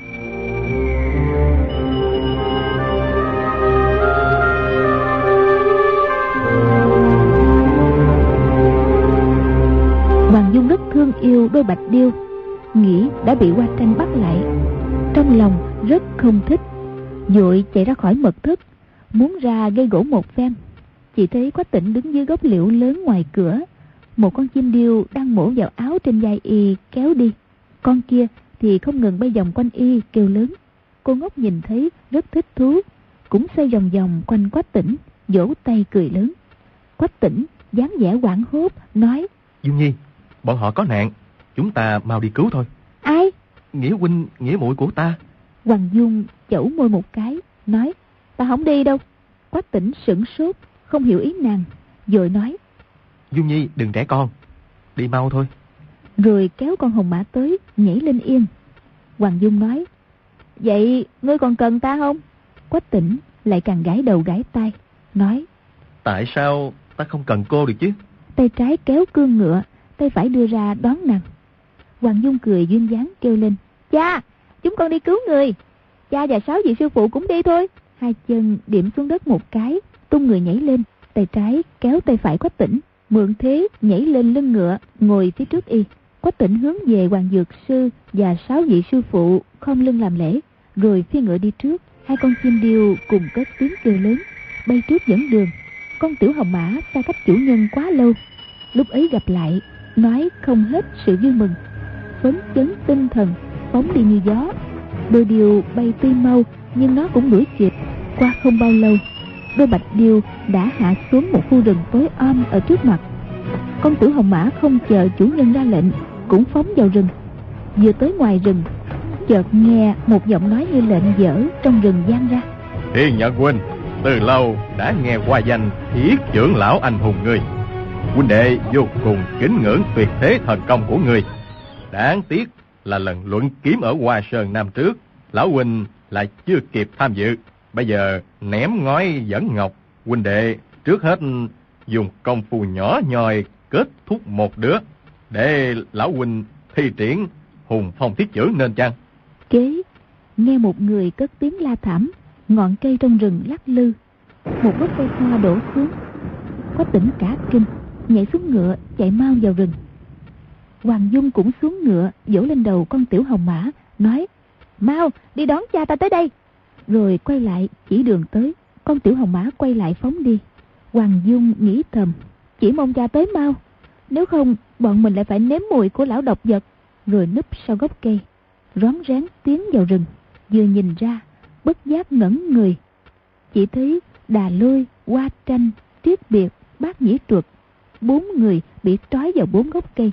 Hoàng Dung rất thương yêu đôi bạch điêu, nghĩ đã bị Hoa Tranh bắt lại, trong lòng rất không thích, vội chạy ra khỏi mật thất, muốn ra gây gỗ một phen. Chỉ thấy Quách Tỉnh đứng dưới gốc liễu lớn ngoài cửa, một con chim điêu đang mổ vào áo trên vai y kéo đi. Con kia thì không ngừng bay vòng quanh y kêu lớn. Cô ngốc nhìn thấy rất thích thú, cũng xoay vòng vòng quanh Quách Tỉnh, vỗ tay cười lớn. Quách Tỉnh dáng vẻ hoảng hốt nói: Dung Nhi, bọn họ có nạn, chúng ta mau đi cứu thôi. Ai? Nghĩa huynh, nghĩa muội của ta. Hoàng Dung chẩu môi một cái, nói: Ta không đi đâu. Quách Tỉnh sửng sốt, không hiểu ý nàng, vội nói: Dung Nhi đừng trẻ con, đi mau thôi. Rồi kéo con hồng mã tới, nhảy lên yên. Hoàng Dung nói: Vậy ngươi còn cần ta không? Quách Tỉnh lại càng gãi đầu gãi tai, nói: Tại sao ta không cần cô được chứ? Tay trái kéo cương ngựa, tay phải đưa ra đón nàng. Hoàng Dung cười duyên dáng kêu lên: Cha, chúng con đi cứu người. Cha và 6 vị sư phụ cũng đi thôi. Hai chân điểm xuống đất một cái, tung người nhảy lên, tay trái kéo tay phải Quách Tỉnh, mượn thế nhảy lên lưng ngựa, ngồi phía trước y. Quách Tỉnh hướng về Hoàng dược sư và 6 vị sư phụ khom lưng làm lễ, rồi phi ngựa đi trước. Hai con chim điêu cùng cất tiếng kêu lớn, bay trước dẫn đường. Con tiểu hồng mã xa cách chủ nhân quá lâu, lúc ấy gặp lại nói không hết sự vui mừng. phấn chấn tinh thần, phóng đi như gió. Đôi điêu bay tuy mau nhưng nó cũng đuổi kịp. Qua không bao lâu, đôi bạch điêu đã hạ xuống một khu rừng tối om ở trước mặt. Con Tiểu Hồng Mã không chờ chủ nhân ra lệnh, cũng phóng vào rừng. Vừa tới ngoài rừng, chợt nghe một giọng nói như lệnh dở trong rừng vang ra. Thiên Nhận huynh, từ lâu đã nghe qua danh Thiết trưởng lão anh hùng ngươi. Huynh đệ vô cùng kính ngưỡng tuyệt thế thần công của ngươi. Đáng tiếc là lần luận kiếm ở Hoa Sơn năm trước, lão huynh lại chưa kịp tham dự. Bây giờ ném ngói dẫn ngọc, huynh đệ trước hết dùng công phu nhỏ nhoi kết thúc một đứa, để lão huynh thi triển hùng phong thiết chưởng nên chăng? Kế nghe một người cất tiếng la thảm, ngọn cây trong rừng lắc lư, một gốc cây hoa đổ xuống. Quách Tỉnh cả kinh, nhảy xuống ngựa chạy mau vào rừng. Hoàng Dung cũng xuống ngựa vỗ lên đầu con Tiểu Hồng Mã, nói: mau đi đón cha ta tới đây. Rồi quay lại chỉ đường tới. Con Tiểu Hồng Mã quay lại phóng đi. Hoàng Dung nghĩ thầm: chỉ mong cha tới mau, nếu không bọn mình lại phải nếm mùi của lão độc vật. Rồi núp sau gốc cây, rón rén tiến vào rừng. Vừa nhìn ra, bất giác ngẩn người. Chỉ thấy Đà Lôi, Hoa Tranh, Triết Biệt, Bác Nhĩ Truật, 4 người bị trói vào 4 gốc cây.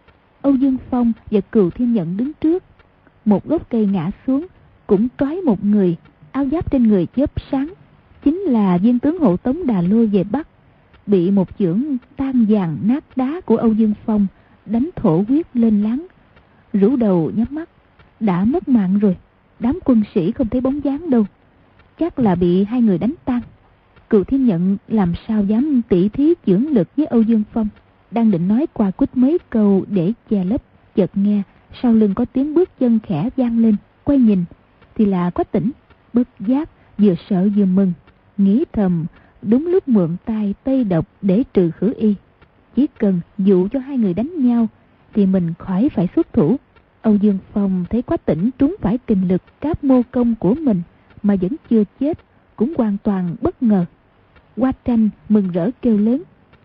Âu Dương Phong và Cừu Thiên Nhận đứng trước. Một gốc cây ngã xuống, cũng trói một người, áo giáp trên người chớp sáng, chính là viên tướng hộ tống Đà Lôi về Bắc. Bị một chưởng tan vàng nát đá của Âu Dương Phong đánh thổ huyết lên láng, rũ đầu nhắm mắt. Đã mất mạng rồi. Đám quân sĩ không thấy bóng dáng đâu, chắc là bị hai người đánh tan. Cừu Thiên Nhận làm sao dám tỉ thí chưởng lực với Âu Dương Phong, đang định nói qua quýt mấy câu để che lấp, chợt nghe sau lưng có tiếng bước chân khẽ vang lên. Quay nhìn thì là Quách Tỉnh. Bất giác vừa sợ vừa mừng, nghĩ thầm đúng lúc mượn tay tây độc để trừ khử y. Chỉ cần dụ cho hai người đánh nhau thì mình khỏi phải xuất thủ. Âu Dương Phong thấy Quách Tỉnh trúng phải kình lực cáp mô công của mình mà vẫn chưa chết, cũng hoàn toàn bất ngờ. Hoa Tranh mừng rỡ kêu lớn: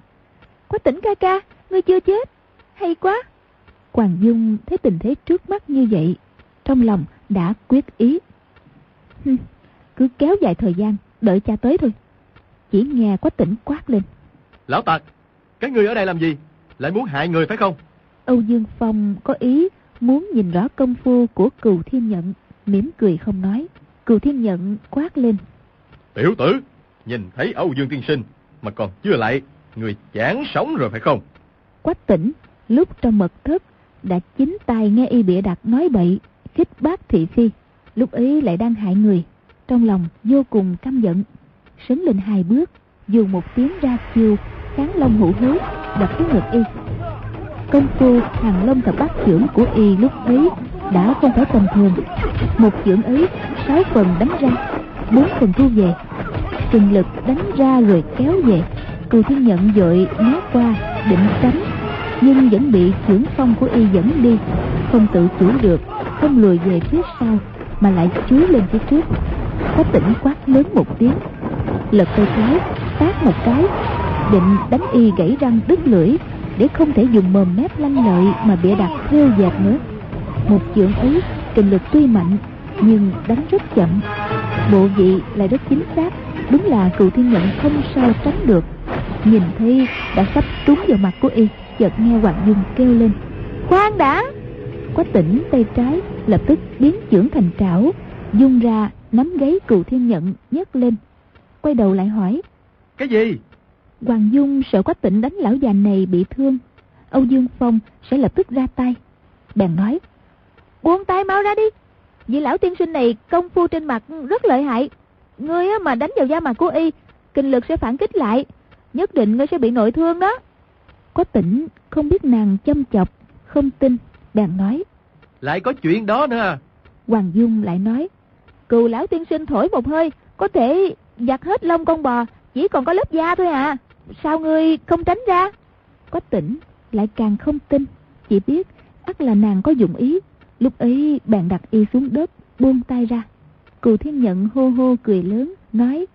Quách Tỉnh ca ca, ngươi chưa chết, hay quá. Hoàng Dung thấy tình thế trước mắt như vậy, trong lòng đã quyết ý: cứ kéo dài thời gian, đợi cha tới thôi. Chỉ nghe Quách Tỉnh quát lên: Lão tặc, các ngươi ở đây làm gì? Lại muốn hại người phải không? Âu Dương Phong có ý muốn nhìn rõ công phu của Cừu Thiên Nhận, mỉm cười không nói. Cừu Thiên Nhận quát lên: Tiểu tử, nhìn thấy Âu Dương tiên sinh mà còn chưa lại, người chán sống rồi phải không? Quách Tỉnh lúc trong mật thất đã chính tai nghe y bịa đặt nói bậy, khích bác thị phi, lúc ấy lại đang hại người, trong lòng vô cùng căm giận, sấn lên 2 bước, dùng một tiếng ra chiêu kháng long hữu hối, đập xuống ngực y. Công phu Hàng Long Thập Bát chưởng của y lúc ấy đã không phải tầm thường. Một chưởng ấy 6 phần đánh ra, 4 phần thu về, từng lực đánh ra rồi kéo về. Cừu Thiên Nhận vội né qua định tránh, nhưng vẫn bị chưởng phong của y dẫn đi, không tự chủ được, không lùi về phía sau mà lại chúi lên phía trước. Quách Tỉnh quát lớn một tiếng, lật tay trái tát một cái, định đánh y gãy răng đứt lưỡi, để không thể dùng mồm mép lanh lợi mà bịa đặt rêu dệt nữa. Một chưởng ấy kình lực tuy mạnh nhưng đánh rất chậm, bộ vị lại rất chính xác, đúng là Cừu Thiên Nhận không sao tránh được. Nhìn thấy đã sắp trúng vào mặt của y, chợt nghe Hoàng Dung kêu lên: khoan đã. Quách Tỉnh tay trái lập tức biến chưởng thành trảo, dung ra nắm gáy Cừu Thiên Nhận nhấc lên. Quay đầu lại hỏi: cái gì? Hoàng Dung sợ Quách Tỉnh đánh lão già này bị thương, Âu Dương Phong sẽ lập tức ra tay, bèn nói: buông tay mau ra đi, vì lão tiên sinh này công phu trên mặt rất lợi hại, ngươi mà đánh vào da mặt của y, kình lực sẽ phản kích lại, nhất định ngươi sẽ bị nội thương đó. Quách Tỉnh không biết nàng châm chọc, không tin, bèn nói: lại có chuyện đó nữa à? Hoàng Dung lại nói: Cừu lão tiên sinh thổi một hơi có thể giặt hết lông con bò, chỉ còn có lớp da thôi à, sao ngươi không tránh ra? Quách Tỉnh lại càng không tin, chỉ biết ắt là nàng có dụng ý, lúc ấy bèn đặt y xuống đất, buông tay ra. Cừu Thiên Nhận hô hô cười lớn, nói: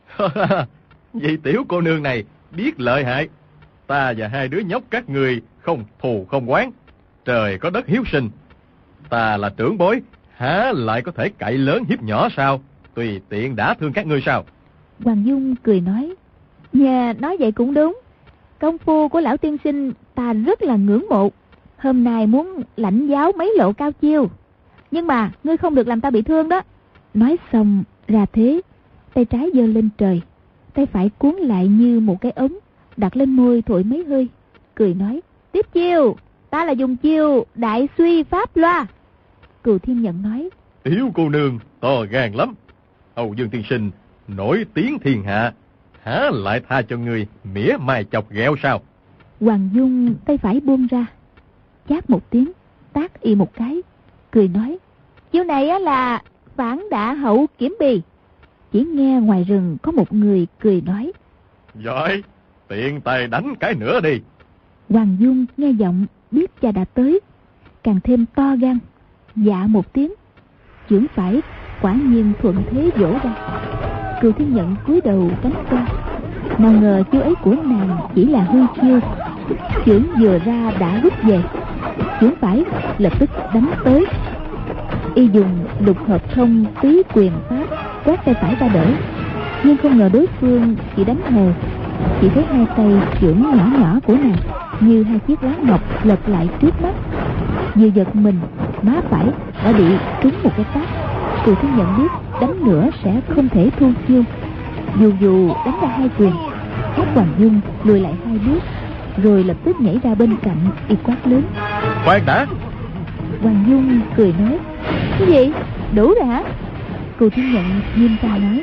Vậy tiểu cô nương này biết lợi hại, ta và 2 đứa nhóc các người không thù không oán, Trời có đất hiếu sinh, ta là trưởng bối, há lại có thể cậy lớn hiếp nhỏ sao? Tùy tiện đã thương các ngươi sao? Hoàng Dung cười nói, nhà nói vậy cũng đúng. Công phu của lão tiên sinh ta rất là ngưỡng mộ. Hôm nay muốn lãnh giáo mấy lộ cao chiêu. Nhưng mà ngươi không được làm ta bị thương đó. Nói xong ra thế, tay trái giơ lên trời, tay phải cuốn lại như một cái ống, đặt lên môi thổi mấy hơi, cười nói, tiếp chiêu, ta là dùng chiêu đại suy pháp loa. Cừu Thiên Nhận nói, Tiểu cô nương to gan lắm. Âu Dương tiên sinh nổi tiếng thiên hạ, há lại tha cho ngươi mỉa mai chọc ghẹo sao? Hoàng Dung tay phải buông ra, chát một tiếng, tát y một cái, cười nói, chiêu này á là phản đả hậu kiểm bì. Chỉ nghe ngoài rừng có một người cười nói, Giỏi, tiện tay đánh cái nữa đi. Hoàng Dung nghe giọng biết cha đã tới, càng thêm to gan, dạ một tiếng, chưởng phải quả nhiên thuận thế vỗ ra. Cừu Thiên Nhận cúi đầu tránh qua, nào ngờ chiêu ấy của nàng chỉ là hư chiêu, chưởng vừa ra đã rút về, chưởng phải lập tức đánh tới. Y dùng lục hợp thông tứ quyền pháp quát tay phải ra đỡ, nhưng không ngờ đối phương chỉ đánh hờ. Chỉ thấy hai tay chưởng nhỏ nhỏ của nàng như hai chiếc lá ngọc lật lại trước mắt. Vừa giật mình, má phải đã bị trúng một cái tát. Cừu Thiên Nhận biết đánh nữa sẽ không thể thu chiêu, dù đánh ra hai quyền. Hắc Hoàng Dung lùi lại hai bước, rồi lập tức nhảy ra bên cạnh, y quát lớn, Khoan đã. Hoàng Dung cười nói, cái gì, đủ rồi hả? Cừu Thiên Nhận nghiêm trang nói,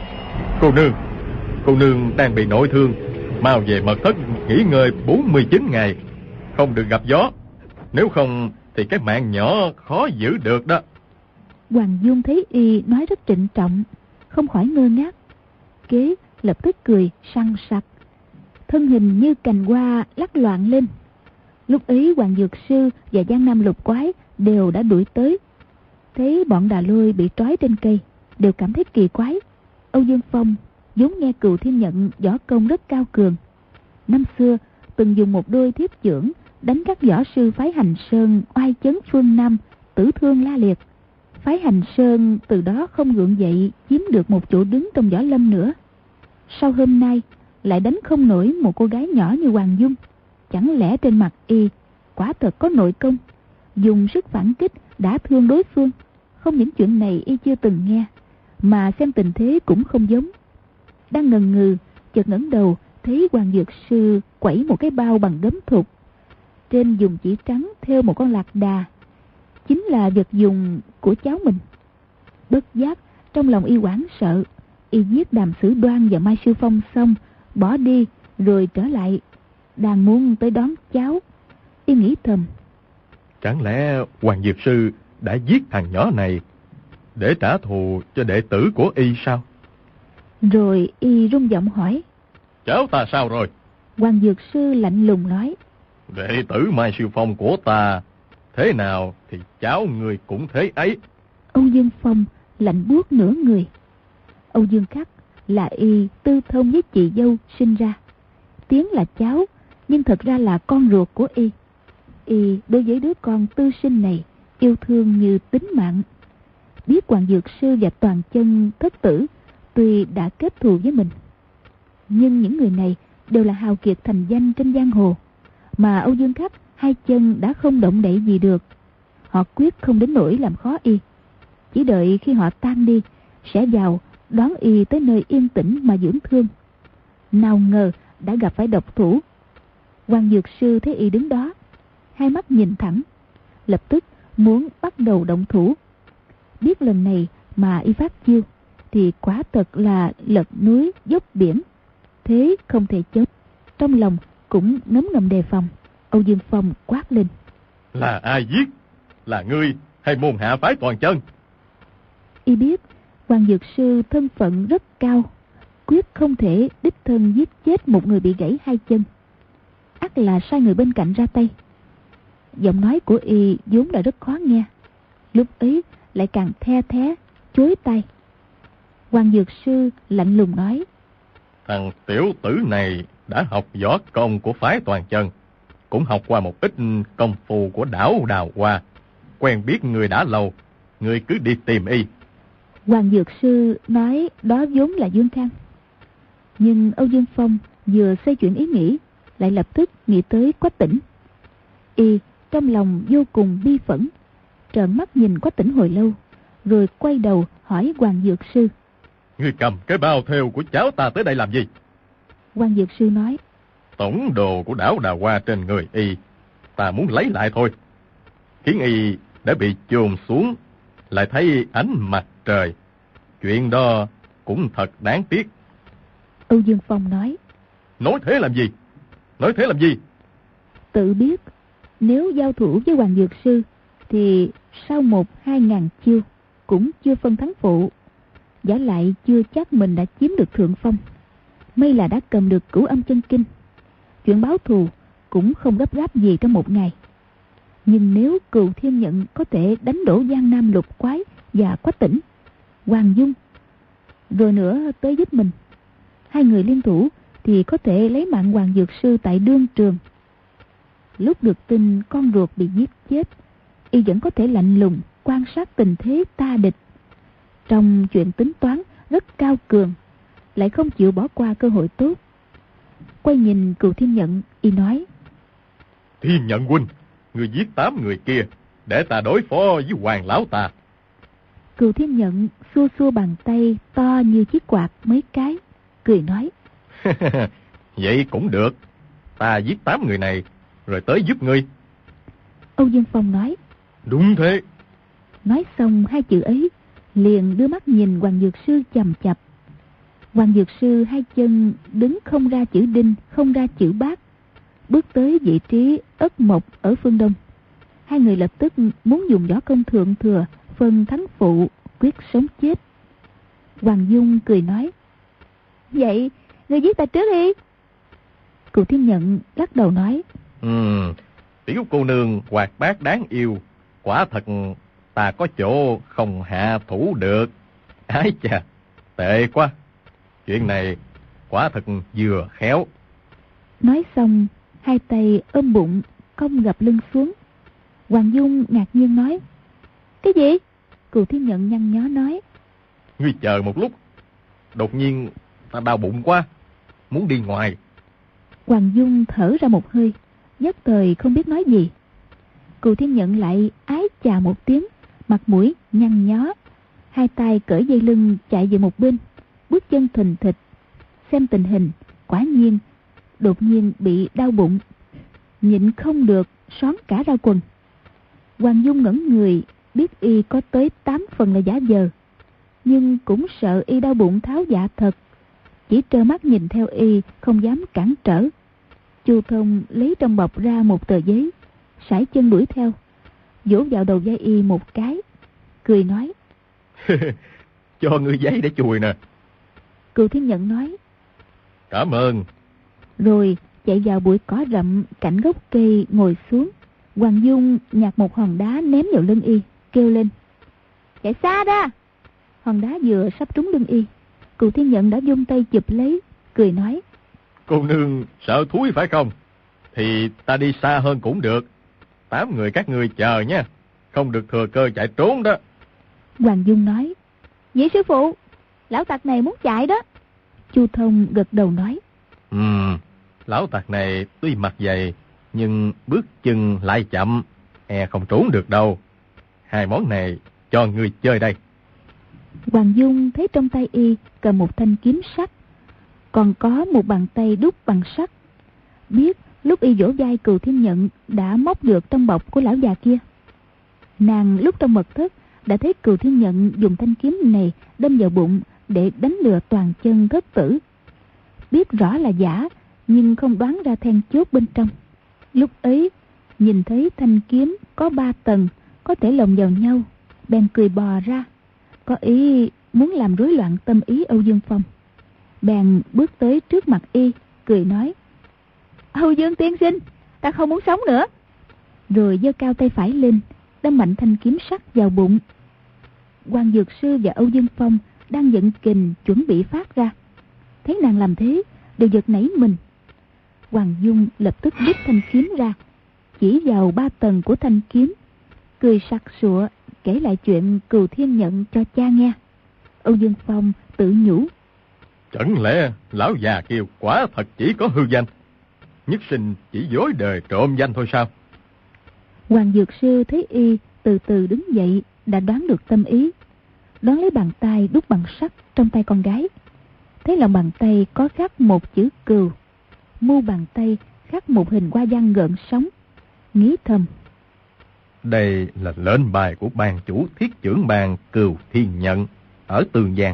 Cô nương đang bị nội thương, mau về mật thất nghỉ ngơi 49 ngày, không được gặp gió, nếu không thì cái mạng nhỏ khó giữ được đó. Hoàng Dung thấy y nói rất trịnh trọng, không khỏi ngơ ngác, kế lập tức cười sằng sặc, thân hình như cành hoa lắc loạn lên. Lúc ấy Hoàng Dược Sư và Giang Nam Lục Quái đều đã đuổi tới, thấy bọn Đà Lôi bị trói trên cây, đều cảm thấy kỳ quái. Âu Dương Phong vốn nghe Cừu Thiên Nhận võ công rất cao cường, năm xưa từng dùng một đôi thiếp chưởng đánh các võ sư phái Hành Sơn oai chấn phương Nam, tử thương la liệt. Phái Hành Sơn từ đó không gượng dậy chiếm được một chỗ đứng trong võ lâm nữa. Sau hôm nay lại đánh không nổi một cô gái nhỏ như Hoàng Dung, chẳng lẽ trên mặt y quả thật có nội công, dùng sức phản kích đã thương đối phương? Không những chuyện này y chưa từng nghe, mà xem tình thế cũng không giống. Đang ngần ngừ, chợt ngẩng đầu thấy Hoàng Dược Sư quẩy một cái bao bằng gấm thục, trên dùng chỉ trắng thêu một con lạc đà, chính là vật dùng của cháu mình. Bất giác trong lòng y hoảng sợ, y giết Đàm Sử Đoan và Mai Sư Phong xong bỏ đi, rồi trở lại đang muốn tới đón cháu. Y nghĩ thầm, Chẳng lẽ Hoàng Dược Sư đã giết thằng nhỏ này để trả thù cho đệ tử của y sao? Rồi y rung giọng hỏi, Cháu ta sao rồi? Hoàng Dược Sư lạnh lùng nói, Đệ tử Mai Siêu Phong của ta thế nào thì cháu người cũng thế ấy. Âu Dương Phong lạnh buốt nửa người. Âu Dương Khắc là y tư thông với chị dâu sinh ra, tiếng là cháu nhưng thật ra là con ruột của y. Y đối với đứa con tư sinh này yêu thương như tính mạng. Biết Hoàng Dược Sư và Toàn Chân thất tử tuy đã kết thù với mình, nhưng những người này đều là hào kiệt thành danh trên giang hồ, mà Âu Dương Khắc hai chân đã không động đậy gì được. Họ quyết không đến nỗi làm khó y, chỉ đợi khi họ tan đi sẽ vào đón y tới nơi yên tĩnh mà dưỡng thương. Nào ngờ đã gặp phải độc thủ. Hoàng Dược Sư thấy y đứng đó, hai mắt nhìn thẳng, lập tức muốn bắt đầu động thủ. Biết lần này mà y phát chiêu thì quả thật là lật núi dốc biển, thế không thể chết. Trong lòng cũng ngấm ngầm đề phòng. Âu Dương Phong quát lên, Là ai giết? Là ngươi hay môn hạ phái Toàn Chân? Y biết Hoàng Dược Sư thân phận rất cao, quyết không thể đích thân giết chết một người bị gãy hai chân, ắt là sai người bên cạnh ra tay. Giọng nói của y vốn đã rất khó nghe, lúc ấy lại càng the thé chối tay. Hoàng Dược Sư lạnh lùng nói, Thằng tiểu tử này đã học võ công của phái Toàn Chân, cũng học qua một ít công phu của Đảo Đào Hoa. Quen biết người đã lâu, người cứ đi tìm y. Hoàng Dược Sư nói đó vốn là Dương Khang. Nhưng Âu Dương Phong vừa xoay chuyển ý nghĩ, lại lập tức nghĩ tới Quách Tĩnh. Y trong lòng vô cùng bi phẫn, trợn mắt nhìn Quách Tĩnh hồi lâu, rồi quay đầu hỏi Hoàng Dược Sư: Ngươi cầm cái bao thêu của cháu ta tới đây làm gì? Hoàng Dược Sư nói: Tổng đồ của Đảo Đào Hoa trên người y, ta muốn lấy lại thôi. Khiến y đã bị chôn xuống, lại thấy ánh mặt trời. Chuyện đó cũng thật đáng tiếc. Âu Dương Phong nói: Nói thế làm gì? Nói thế làm gì? Tự biết nếu giao thủ với Hoàng Dược Sư thì sau 1-2 ngàn chiêu cũng chưa phân thắng phụ. Giả lại chưa chắc mình đã chiếm được thượng phong. May là đã cầm được Cửu Âm Chân Kinh. Chuyện báo thù cũng không gấp gáp gì trong một ngày. Nhưng nếu Cừu Thiên Nhận có thể đánh đổ Giang Nam Lục Quái và Quách Tĩnh, Hoàng Dung, rồi nữa tới giúp mình, hai người liên thủ thì có thể lấy mạng Hoàng Dược Sư tại đương trường. Lúc được tin con ruột bị giết chết, y vẫn có thể lạnh lùng quan sát tình thế ta địch. Trong chuyện tính toán rất cao cường, lại không chịu bỏ qua cơ hội tốt. Quay nhìn Cừu Thiên Nhận, y nói: Thiên Nhận huynh, người giết 8 người kia, để ta đối phó với Hoàng lão ta. Cừu Thiên Nhận xua xua bàn tay to như chiếc quạt mấy cái, cười nói: Vậy cũng được, ta giết 8 người này, rồi tới giúp ngươi. Âu Dương Phong nói: Đúng thế. Nói xong hai chữ ấy, liền đưa mắt nhìn Hoàng Dược Sư chằm chằm. Hoàng Dược Sư hai chân đứng không ra chữ đinh, không ra chữ bát, bước tới vị trí ất mộc ở phương đông. Hai người lập tức muốn dùng võ công thượng thừa phân thắng phụ, quyết sống chết. Hoàng Dung cười nói: Vậy người giết ta trước đi. Cừu Thiên Nhận lắc đầu nói: Tiểu cô nương hoạt bát đáng yêu, quả thật ta có chỗ không hạ thủ được. Ái chà, tệ quá. Chuyện này quả thật vừa khéo. Nói xong, hai tay ôm bụng, cong gập lưng xuống. Hoàng Dung ngạc nhiên nói: Cái gì? Cừu Thiên Nhận nhăn nhó nói: Ngươi chờ một lúc, đột nhiên ta đau bụng quá, muốn đi ngoài. Hoàng Dung thở ra một hơi, nhất thời không biết nói gì. Cừu Thiên Nhận lại ái chà một tiếng, mặt mũi nhăn nhó, hai tay cởi dây lưng chạy về một bên, bước chân thình thịch. Xem tình hình, quả nhiên đột nhiên bị đau bụng, nhịn không được xón cả ra quần. Hoàng Dung ngẩn người, biết y có tới 8 phần là giả vờ, nhưng cũng sợ y đau bụng tháo dạ thật, chỉ trơ mắt nhìn theo y, không dám cản trở. Chu Thông lấy trong bọc ra một tờ giấy, sải chân đuổi theo, vỗ vào đầu vai y một cái, cười nói: Cho ngươi giấy để chùi nè. Cừu Thiên Nhận nói: Cảm ơn. Rồi chạy vào bụi cỏ rậm cạnh gốc cây ngồi xuống. Hoàng Dung nhặt một hòn đá ném vào lưng y, kêu lên: Chạy xa ra. Hòn đá vừa sắp trúng lưng y, Cừu Thiên Nhận đã vung tay chụp lấy, cười nói: Cô nương sợ thúi phải không? Thì ta đi xa hơn cũng được. 8 người các ngươi chờ nha, không được thừa cơ chạy trốn đó. Hoàng Dung nói: Nhị sư phụ, lão tặc này muốn chạy đó. Chu Thông gật đầu nói: Lão tặc này tuy mặt dày, nhưng bước chân lại chậm, không trốn được đâu. 2 món này cho ngươi chơi đây. Hoàng Dung thấy trong tay y cầm một thanh kiếm sắt, còn có một bàn tay đúc bằng sắt, biết lúc y vỗ vai Cừu Thiên Nhận đã móc được trong bọc của lão già kia. Nàng lúc trong mật thất đã thấy Cừu Thiên Nhận dùng thanh kiếm này đâm vào bụng để đánh lừa toàn chân thất tử. Biết rõ là giả, nhưng không đoán ra then chốt bên trong. Lúc ấy nhìn thấy thanh kiếm có 3 tầng, có thể lồng vào nhau, bèn cười bò ra, có ý muốn làm rối loạn tâm ý Âu Dương Phong. Bèn bước tới trước mặt y, cười nói: Âu Dương tiên sinh, ta không muốn sống nữa. Rồi giơ cao tay phải lên, đâm mạnh thanh kiếm sắt vào bụng. Hoàng Dược Sư và Âu Dương Phong đang giận kình chuẩn bị phát ra, thấy nàng làm thế đều giật nảy mình. Hoàng Dung lập tức rút thanh kiếm ra, chỉ vào 3 tầng của thanh kiếm, cười sặc sụa kể lại chuyện Cừu Thiên Nhận cho cha nghe. Âu Dương Phong tự nhủ: Chẳng lẽ lão già kia quả thật chỉ có hư danh, nhất sinh chỉ dối đời trộm danh thôi sao? Hoàng Dược Sư thấy y từ từ đứng dậy, đã đoán được tâm ý, đón lấy bàn tay đúc bằng sắt trong tay con gái. Thấy lòng bàn tay có khắc một chữ cừu, mu bàn tay khắc một hình hoa văn gợn sóng, nghĩ thầm: Đây là lệnh bài của ban chủ thiết chưởng bang Cừu Thiên Nhận ở Tường Giang.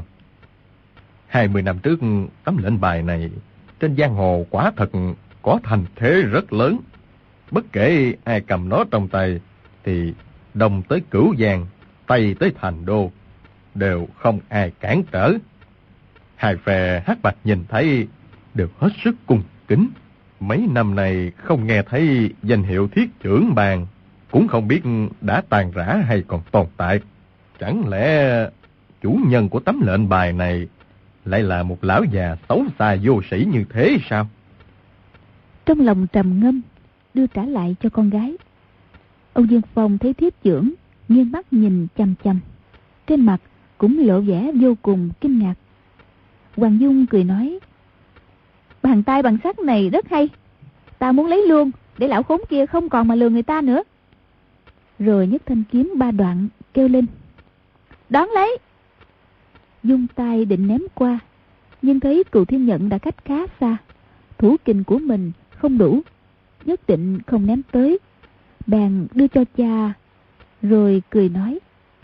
20 năm trước, tấm lệnh bài này trên giang hồ quả thật có thành thế rất lớn. Bất kể ai cầm nó trong tay thì đông tới Cửu Giang, tây tới Thành Đô đều không ai cản trở. Hai phe Hắc Bạch nhìn thấy đều hết sức cung kính. Mấy năm này không nghe thấy danh hiệu thiết chưởng bang, cũng không biết đã tàn rã hay còn tồn tại. Chẳng lẽ chủ nhân của tấm lệnh bài này lại là một lão già xấu xa vô sĩ như thế sao? Trong lòng trầm ngâm, đưa trả lại cho con gái. Âu Dương Phong thấy thiết chưởng, nghiêng mắt nhìn chằm chằm, trên mặt cũng lộ vẻ vô cùng kinh ngạc. Hoàng Dung cười nói: Bàn tay bằng sắt này rất hay, ta muốn lấy luôn, để lão khốn kia không còn mà lừa người ta nữa. Rồi nhấc thanh kiếm 3 đoạn, kêu lên: Đón lấy! Dung tay định ném qua, nhưng thấy Cừu Thiên Nhận đã cách khá xa, thủ kình của mình không đủ, nhất định không ném tới. Bèn đưa cho cha, rồi cười nói: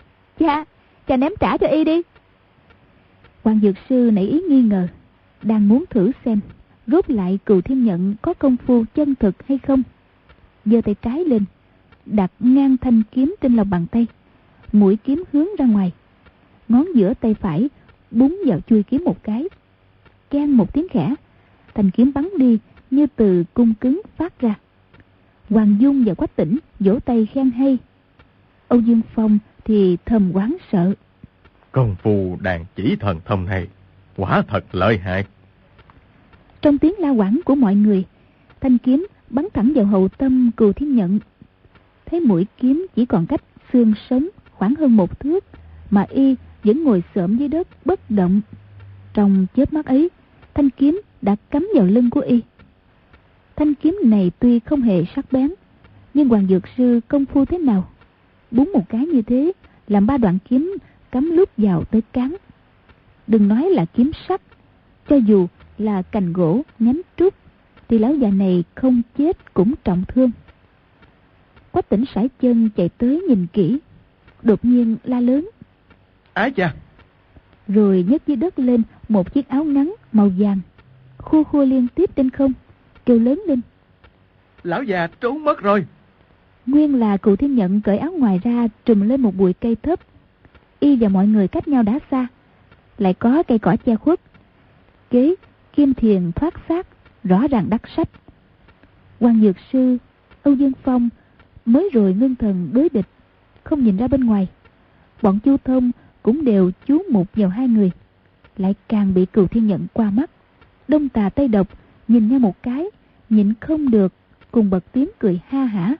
Cha ném trả cho y đi. Hoàng Dược Sư nảy ý nghi ngờ, đang muốn thử xem rút lại Cừu Thiên Nhận có công phu chân thực hay không. Giơ tay trái lên, đặt ngang thanh kiếm trên lòng bàn tay, mũi kiếm hướng ra ngoài, ngón giữa tay phải búng vào chuôi kiếm một cái, keng một tiếng khẽ, thanh kiếm bắn đi như từ cung cứng phát ra. Hoàng Dung và Quách Tĩnh vỗ tay khen hay. Âu Dương Phong thì thầm oán sợ: Công phu đàn chỉ thần thông này quả thật lợi hại. Trong tiếng la quảng của mọi người, thanh kiếm bắn thẳng vào hậu tâm Cừu Thiên Nhận. Thấy mũi kiếm chỉ còn cách xương sống khoảng hơn 1 thước, mà y vẫn ngồi xổm dưới đất bất động. Trong chớp mắt ấy, thanh kiếm đã cắm vào lưng của y. Thanh kiếm này tuy không hề sắc bén, nhưng Hoàng Dược Sư công phu thế nào, búng một cái như thế làm 3 đoạn kiếm cắm lút vào tới cán. Đừng nói là kiếm sắt, cho dù là cành gỗ nhánh trúc thì lão già này không chết cũng trọng thương. Quách Tĩnh sải chân chạy tới nhìn kỹ, đột nhiên la lớn: Ái cha! Rồi nhấc dưới đất lên một chiếc áo ngắn màu vàng, khua khua liên tiếp trên không, kêu lớn lên: Lão già trốn mất rồi! Nguyên là Cừu Thiên Nhận cởi áo ngoài ra trùm lên một bụi cây thấp. Y và mọi người cách nhau đã xa, lại có cây cỏ che khuất, kế kim thiền thoát xác, rõ ràng đắc sách. Hoàng Dược Sư, Âu Dương Phong mới rồi ngưng thần đối địch, không nhìn ra bên ngoài. Bọn Chu Thông cũng đều chú mục vào hai người, lại càng bị Cừu Thiên Nhận qua mắt. Đông tà tây độc nhìn nhau một cái, nhịn không được, cùng bật tiếng cười ha hả.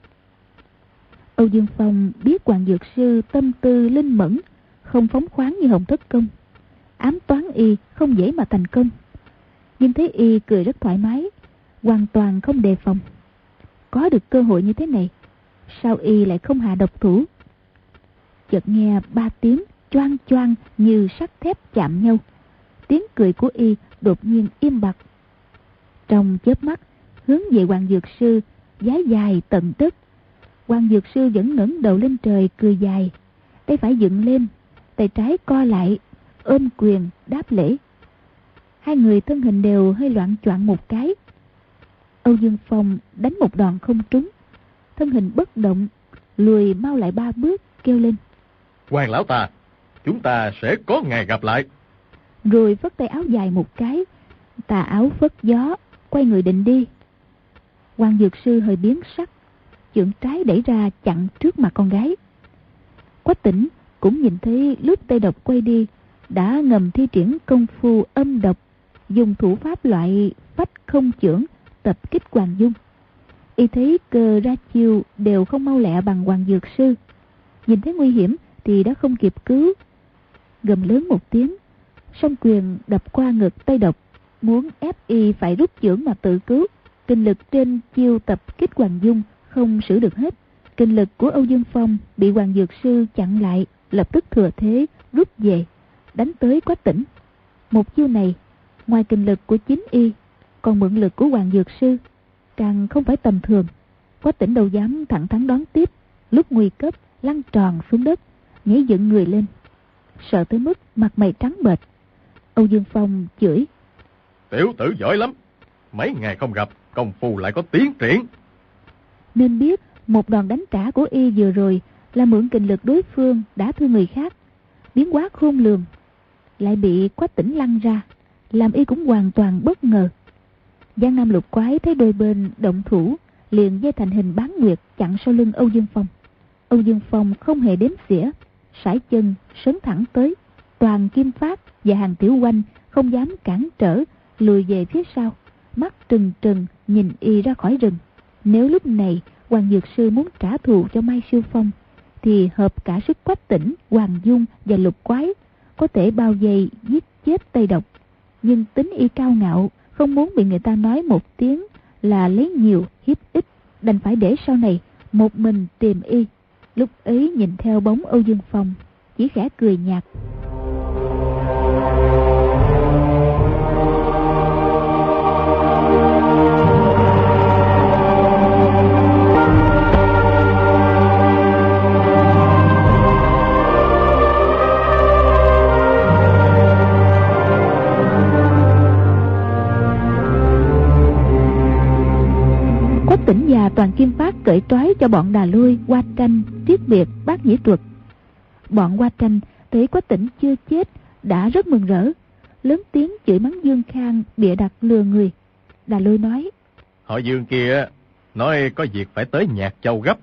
Âu Dương Phong biết Hoàng Dược Sư tâm tư linh mẫn, không phóng khoáng như Hồng Thất Công, ám toán y không dễ mà thành công. Nhưng thấy y cười rất thoải mái, hoàn toàn không đề phòng. Có được cơ hội như thế này, sao y lại không hạ độc thủ? Chợt nghe 3 tiếng choang choang như sắt thép chạm nhau, tiếng cười của y đột nhiên im bặt. Trong chớp mắt hướng về Hoàng Dược Sư vái dài tận đất. Hoàng Dược Sư vẫn ngẩng đầu lên trời cười dài, tay phải dựng lên, tay trái co lại, ôm quyền đáp lễ. Hai người thân hình đều hơi loạng choạng một cái. Âu Dương Phong đánh một đòn không trúng, thân hình bất động, lùi mau lại 3 bước, kêu lên: Hoàng lão ta, chúng ta sẽ có ngày gặp lại. Rồi phất tay áo dài một cái, tà áo phất gió, quay người định đi. Hoàng Dược Sư hơi biến sắc, chưởng trái đẩy ra chặn trước mặt con gái. Quách Tĩnh cũng nhìn thấy lúc Tây Độc quay đi, đã ngầm thi triển công phu âm độc, dùng thủ pháp loại phách không chưởng, tập kích Hoàng Dung. Y thấy cơ ra chiêu đều không mau lẹ bằng Hoàng Dược Sư, nhìn thấy nguy hiểm thì đã không kịp cứu. Gầm lớn một tiếng, song quyền đập qua ngực Tây Độc, muốn ép y phải rút chưởng mà tự cứu. Kinh lực trên chiêu tập kích Hoàng Dung không xử được hết. Kinh lực của Âu Dương Phong bị Hoàng Dược Sư chặn lại, lập tức thừa thế rút về, đánh tới Quách Tĩnh. Một chiêu này, ngoài kinh lực của chính y, còn mượn lực của Hoàng Dược Sư, càng không phải tầm thường. Quách Tĩnh đâu dám thẳng thắn đón tiếp, lúc nguy cấp lăn tròn xuống đất, nhảy dựng người lên, sợ tới mức mặt mày trắng bệch. Âu Dương Phong chửi: Tiểu tử giỏi lắm, mấy ngày không gặp, công phu lại có tiến triển. Nên biết một đòn đánh trả của y vừa rồi là mượn kinh lực đối phương đã thương người khác, biến hóa khôn lường, lại bị Quách Tĩnh lăn ra, làm y cũng hoàn toàn bất ngờ. Giang Nam Lục Quái thấy đôi bên động thủ, liền dây thành hình bán nguyệt chặn sau lưng Âu Dương Phong. Âu Dương Phong không hề đếm xỉa, sải chân sấn thẳng tới. Toàn Kim Phát và Hàng Tiểu Oanh không dám cản trở, lùi về phía sau, mắt trừng trừng nhìn y ra khỏi rừng. Nếu lúc này Hoàng Dược Sư muốn trả thù cho Mai Siêu Phong, thì hợp cả sức Quách Tĩnh, Hoàng Dung và Lục Quái, có thể bao vây giết chết Tây Độc. Nhưng tính y cao ngạo, không muốn bị người ta nói một tiếng là lấy nhiều hiếp ít, đành phải để sau này một mình tìm y. Lúc ấy nhìn theo bóng Âu Dương Phong, chỉ khẽ cười nhạt. Quách Tĩnh và Toàn Kim Phát cởi trói cho bọn Đà Lôi, Hoa Tranh, Triết Biệt, Bát Nhĩ Thuật. Bọn Hoa Tranh thấy Quách Tĩnh chưa chết đã rất mừng rỡ, lớn tiếng chửi mắng Dương Khang bịa đặt lừa người. Đà Lôi nói: Họ Dương kia nói có việc phải tới Nhạc Châu gấp.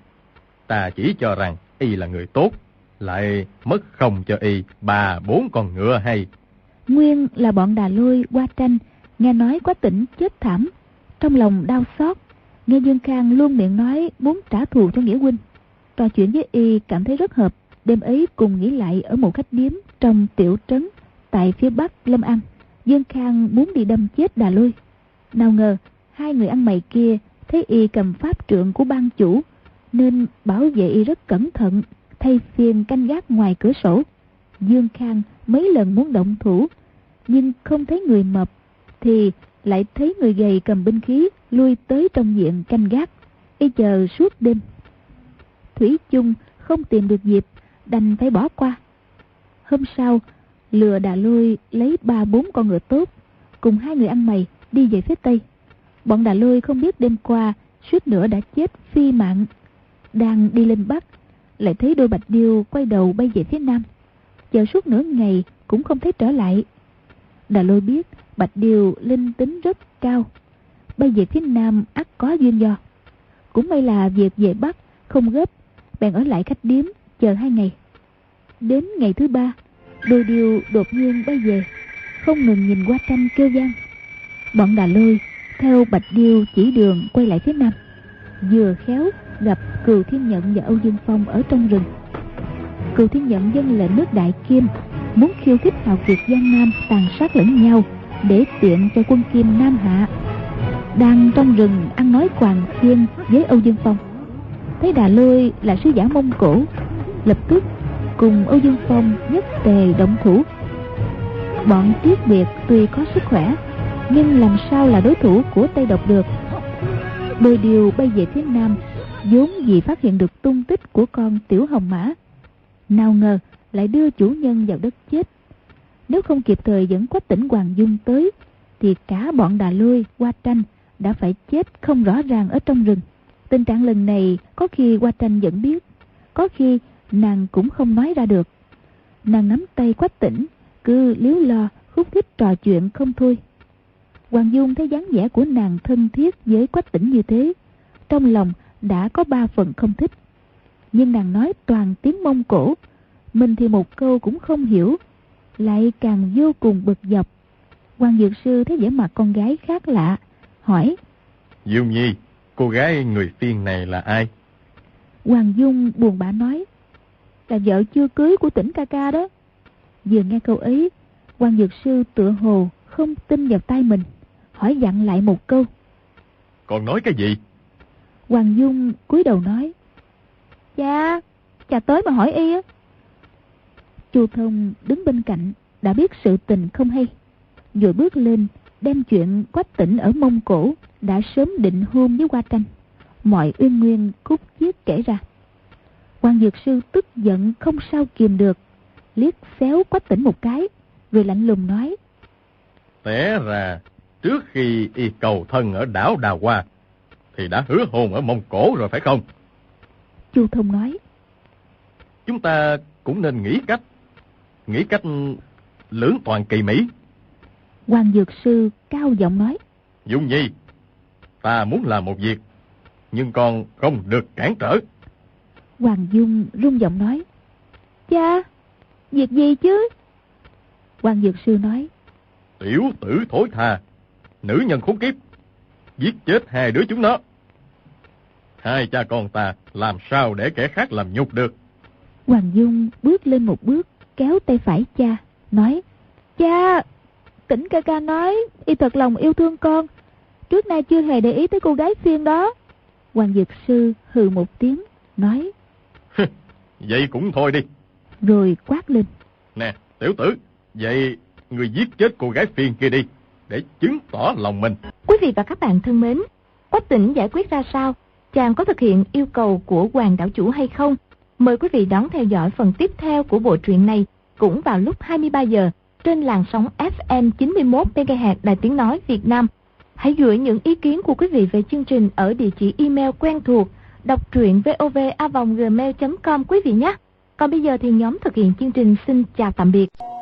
Ta chỉ cho rằng y là người tốt, lại mất không cho y 3-4 con ngựa hay. Nguyên là bọn Đà Lôi, Hoa Tranh nghe nói Quách Tĩnh chết thảm, trong lòng đau xót. Nghe Dương Khang luôn miệng nói muốn trả thù cho Nghĩa huynh, trò chuyện với y cảm thấy rất hợp. Đêm ấy cùng nghỉ lại ở một khách điếm trong tiểu trấn tại phía bắc Lâm An. Dương Khang muốn đi đâm chết Đà Lôi, nào ngờ hai người ăn mày kia thấy y cầm pháp trượng của ban chủ, nên bảo vệ y rất cẩn thận, thay phiên canh gác ngoài cửa sổ. Dương Khang mấy lần muốn động thủ, nhưng không thấy người mập thì lại thấy người gầy cầm binh khí lui tới trong viện canh gác. Y chờ suốt đêm, thủy chung không tìm được dịp, đành phải bỏ qua. Hôm sau lừa Đà Lôi lấy 3-4 con ngựa tốt, cùng hai người ăn mày đi về phía tây. Bọn Đà Lôi không biết đêm qua suýt nữa đã chết phi mạng, đang đi lên bắc lại thấy đôi bạch điêu quay đầu bay về phía nam, chờ suốt nửa ngày cũng không thấy trở lại. Đà Lôi biết bạch điêu linh tính rất cao, bay về phía nam ắt có duyên do. Cũng may là việc về bắc không gấp, bèn ở lại khách điếm chờ 2 ngày. Đến ngày thứ 3, đôi điêu đột nhiên bay về, không ngừng nhìn Hoa Tranh kêu vang. Bọn Đà Lôi theo bạch điêu chỉ đường quay lại phía nam, vừa khéo gặp Cừu Thiên Nhận và Âu Dương Phong ở trong rừng. Cừu Thiên Nhận dâng lệnh nước Đại Kim, muốn khiêu khích hào kiệt Giang Nam tàn sát lẫn nhau để tiện cho quân Kim Nam hạ. Đang trong rừng ăn nói quàng khiên với Âu Dương Phong, thấy Đà Lôi là sứ giả Mông Cổ, lập tức cùng Âu Dương Phong nhất tề động thủ. Bọn Triết Biệt tuy có sức khỏe, nhưng làm sao là đối thủ của Tây Độc được. Đôi điều bay về phía nam, vốn vì phát hiện được tung tích của con tiểu hồng mã, nào ngờ lại đưa chủ nhân vào đất chết. Nếu không kịp thời dẫn Quách Tĩnh, Hoàng Dung tới, thì cả bọn Đà Lôi, Hoa Tranh đã phải chết không rõ ràng ở trong rừng. Tình trạng lần này có khi Hoa Tranh vẫn biết, có khi nàng cũng không nói ra được. Nàng nắm tay Quách Tĩnh, cứ líu lo khúc khích trò chuyện không thôi. Hoàng Dung thấy dáng vẻ của nàng thân thiết với Quách Tĩnh như thế, trong lòng đã có 3 phần không thích. Nhưng nàng nói toàn tiếng Mông Cổ, mình thì một câu cũng không hiểu, lại càng vô cùng bực dọc. Hoàng Dược Sư thấy vẻ mặt con gái khác lạ, hỏi: Dung Nhi, cô gái người Phiên này là ai? Hoàng Dung buồn bã nói, là vợ chưa cưới của Tỉnh ca ca đó. Vừa nghe câu ấy, Quan Dược Sư tựa hồ không tin vào tai mình, hỏi dặn lại một câu. Còn nói cái gì? Hoàng Dung cúi đầu nói, cha tới mà hỏi y á. Chu Thông đứng bên cạnh đã biết sự tình không hay, rồi bước lên đem chuyện Quách Tỉnh ở Mông Cổ đã sớm định hôn với Hoa Tranh, mọi uyên nguyên khúc chiết kể ra. Quan Dược Sư tức giận không sao kìm được, liếc xéo Quách Tỉnh một cái, rồi lạnh lùng nói, Té ra trước khi y cầu thân ở đảo Đào Hoa thì đã hứa hôn ở Mông Cổ rồi phải không? Chu Thông nói, Chúng ta cũng nên nghĩ cách lưỡng toàn kỳ Mỹ. Quan Dược Sư cao giọng nói, Dung Nhi, ta muốn làm một việc, nhưng con không được cản trở. Hoàng Dung rung giọng nói, cha, việc gì chứ? Quan Dược Sư nói, Tiểu tử thối tha, nữ nhân khốn kiếp, giết chết hai đứa chúng nó. Hai cha con ta làm sao để kẻ khác làm nhục được? Hoàng Dung bước lên một bước, kéo tay phải cha, nói, cha, Tỉnh ca ca nói y thật lòng yêu thương con, trước nay chưa hề để ý tới cô gái Phiên đó. Hoàng Dược Sư hừ một tiếng, nói, Vậy cũng thôi đi. Rồi quát lên, Nè, tiểu tử, vậy người giết chết cô gái Phiên kia đi, để chứng tỏ lòng mình. Quý vị và các bạn thân mến, Quách Tỉnh giải quyết ra sao? Chàng có thực hiện yêu cầu của Hoàng đảo chủ hay không? Mời quý vị đón theo dõi phần tiếp theo của bộ truyện này cũng vào lúc 23 giờ trên làn sóng FM 91 MHz Đài Tiếng nói Việt Nam. Hãy gửi những ý kiến của quý vị về chương trình ở địa chỉ email quen thuộc đọc truyện vov@gmail.com quý vị nhé. Còn bây giờ thì nhóm thực hiện chương trình xin chào tạm biệt.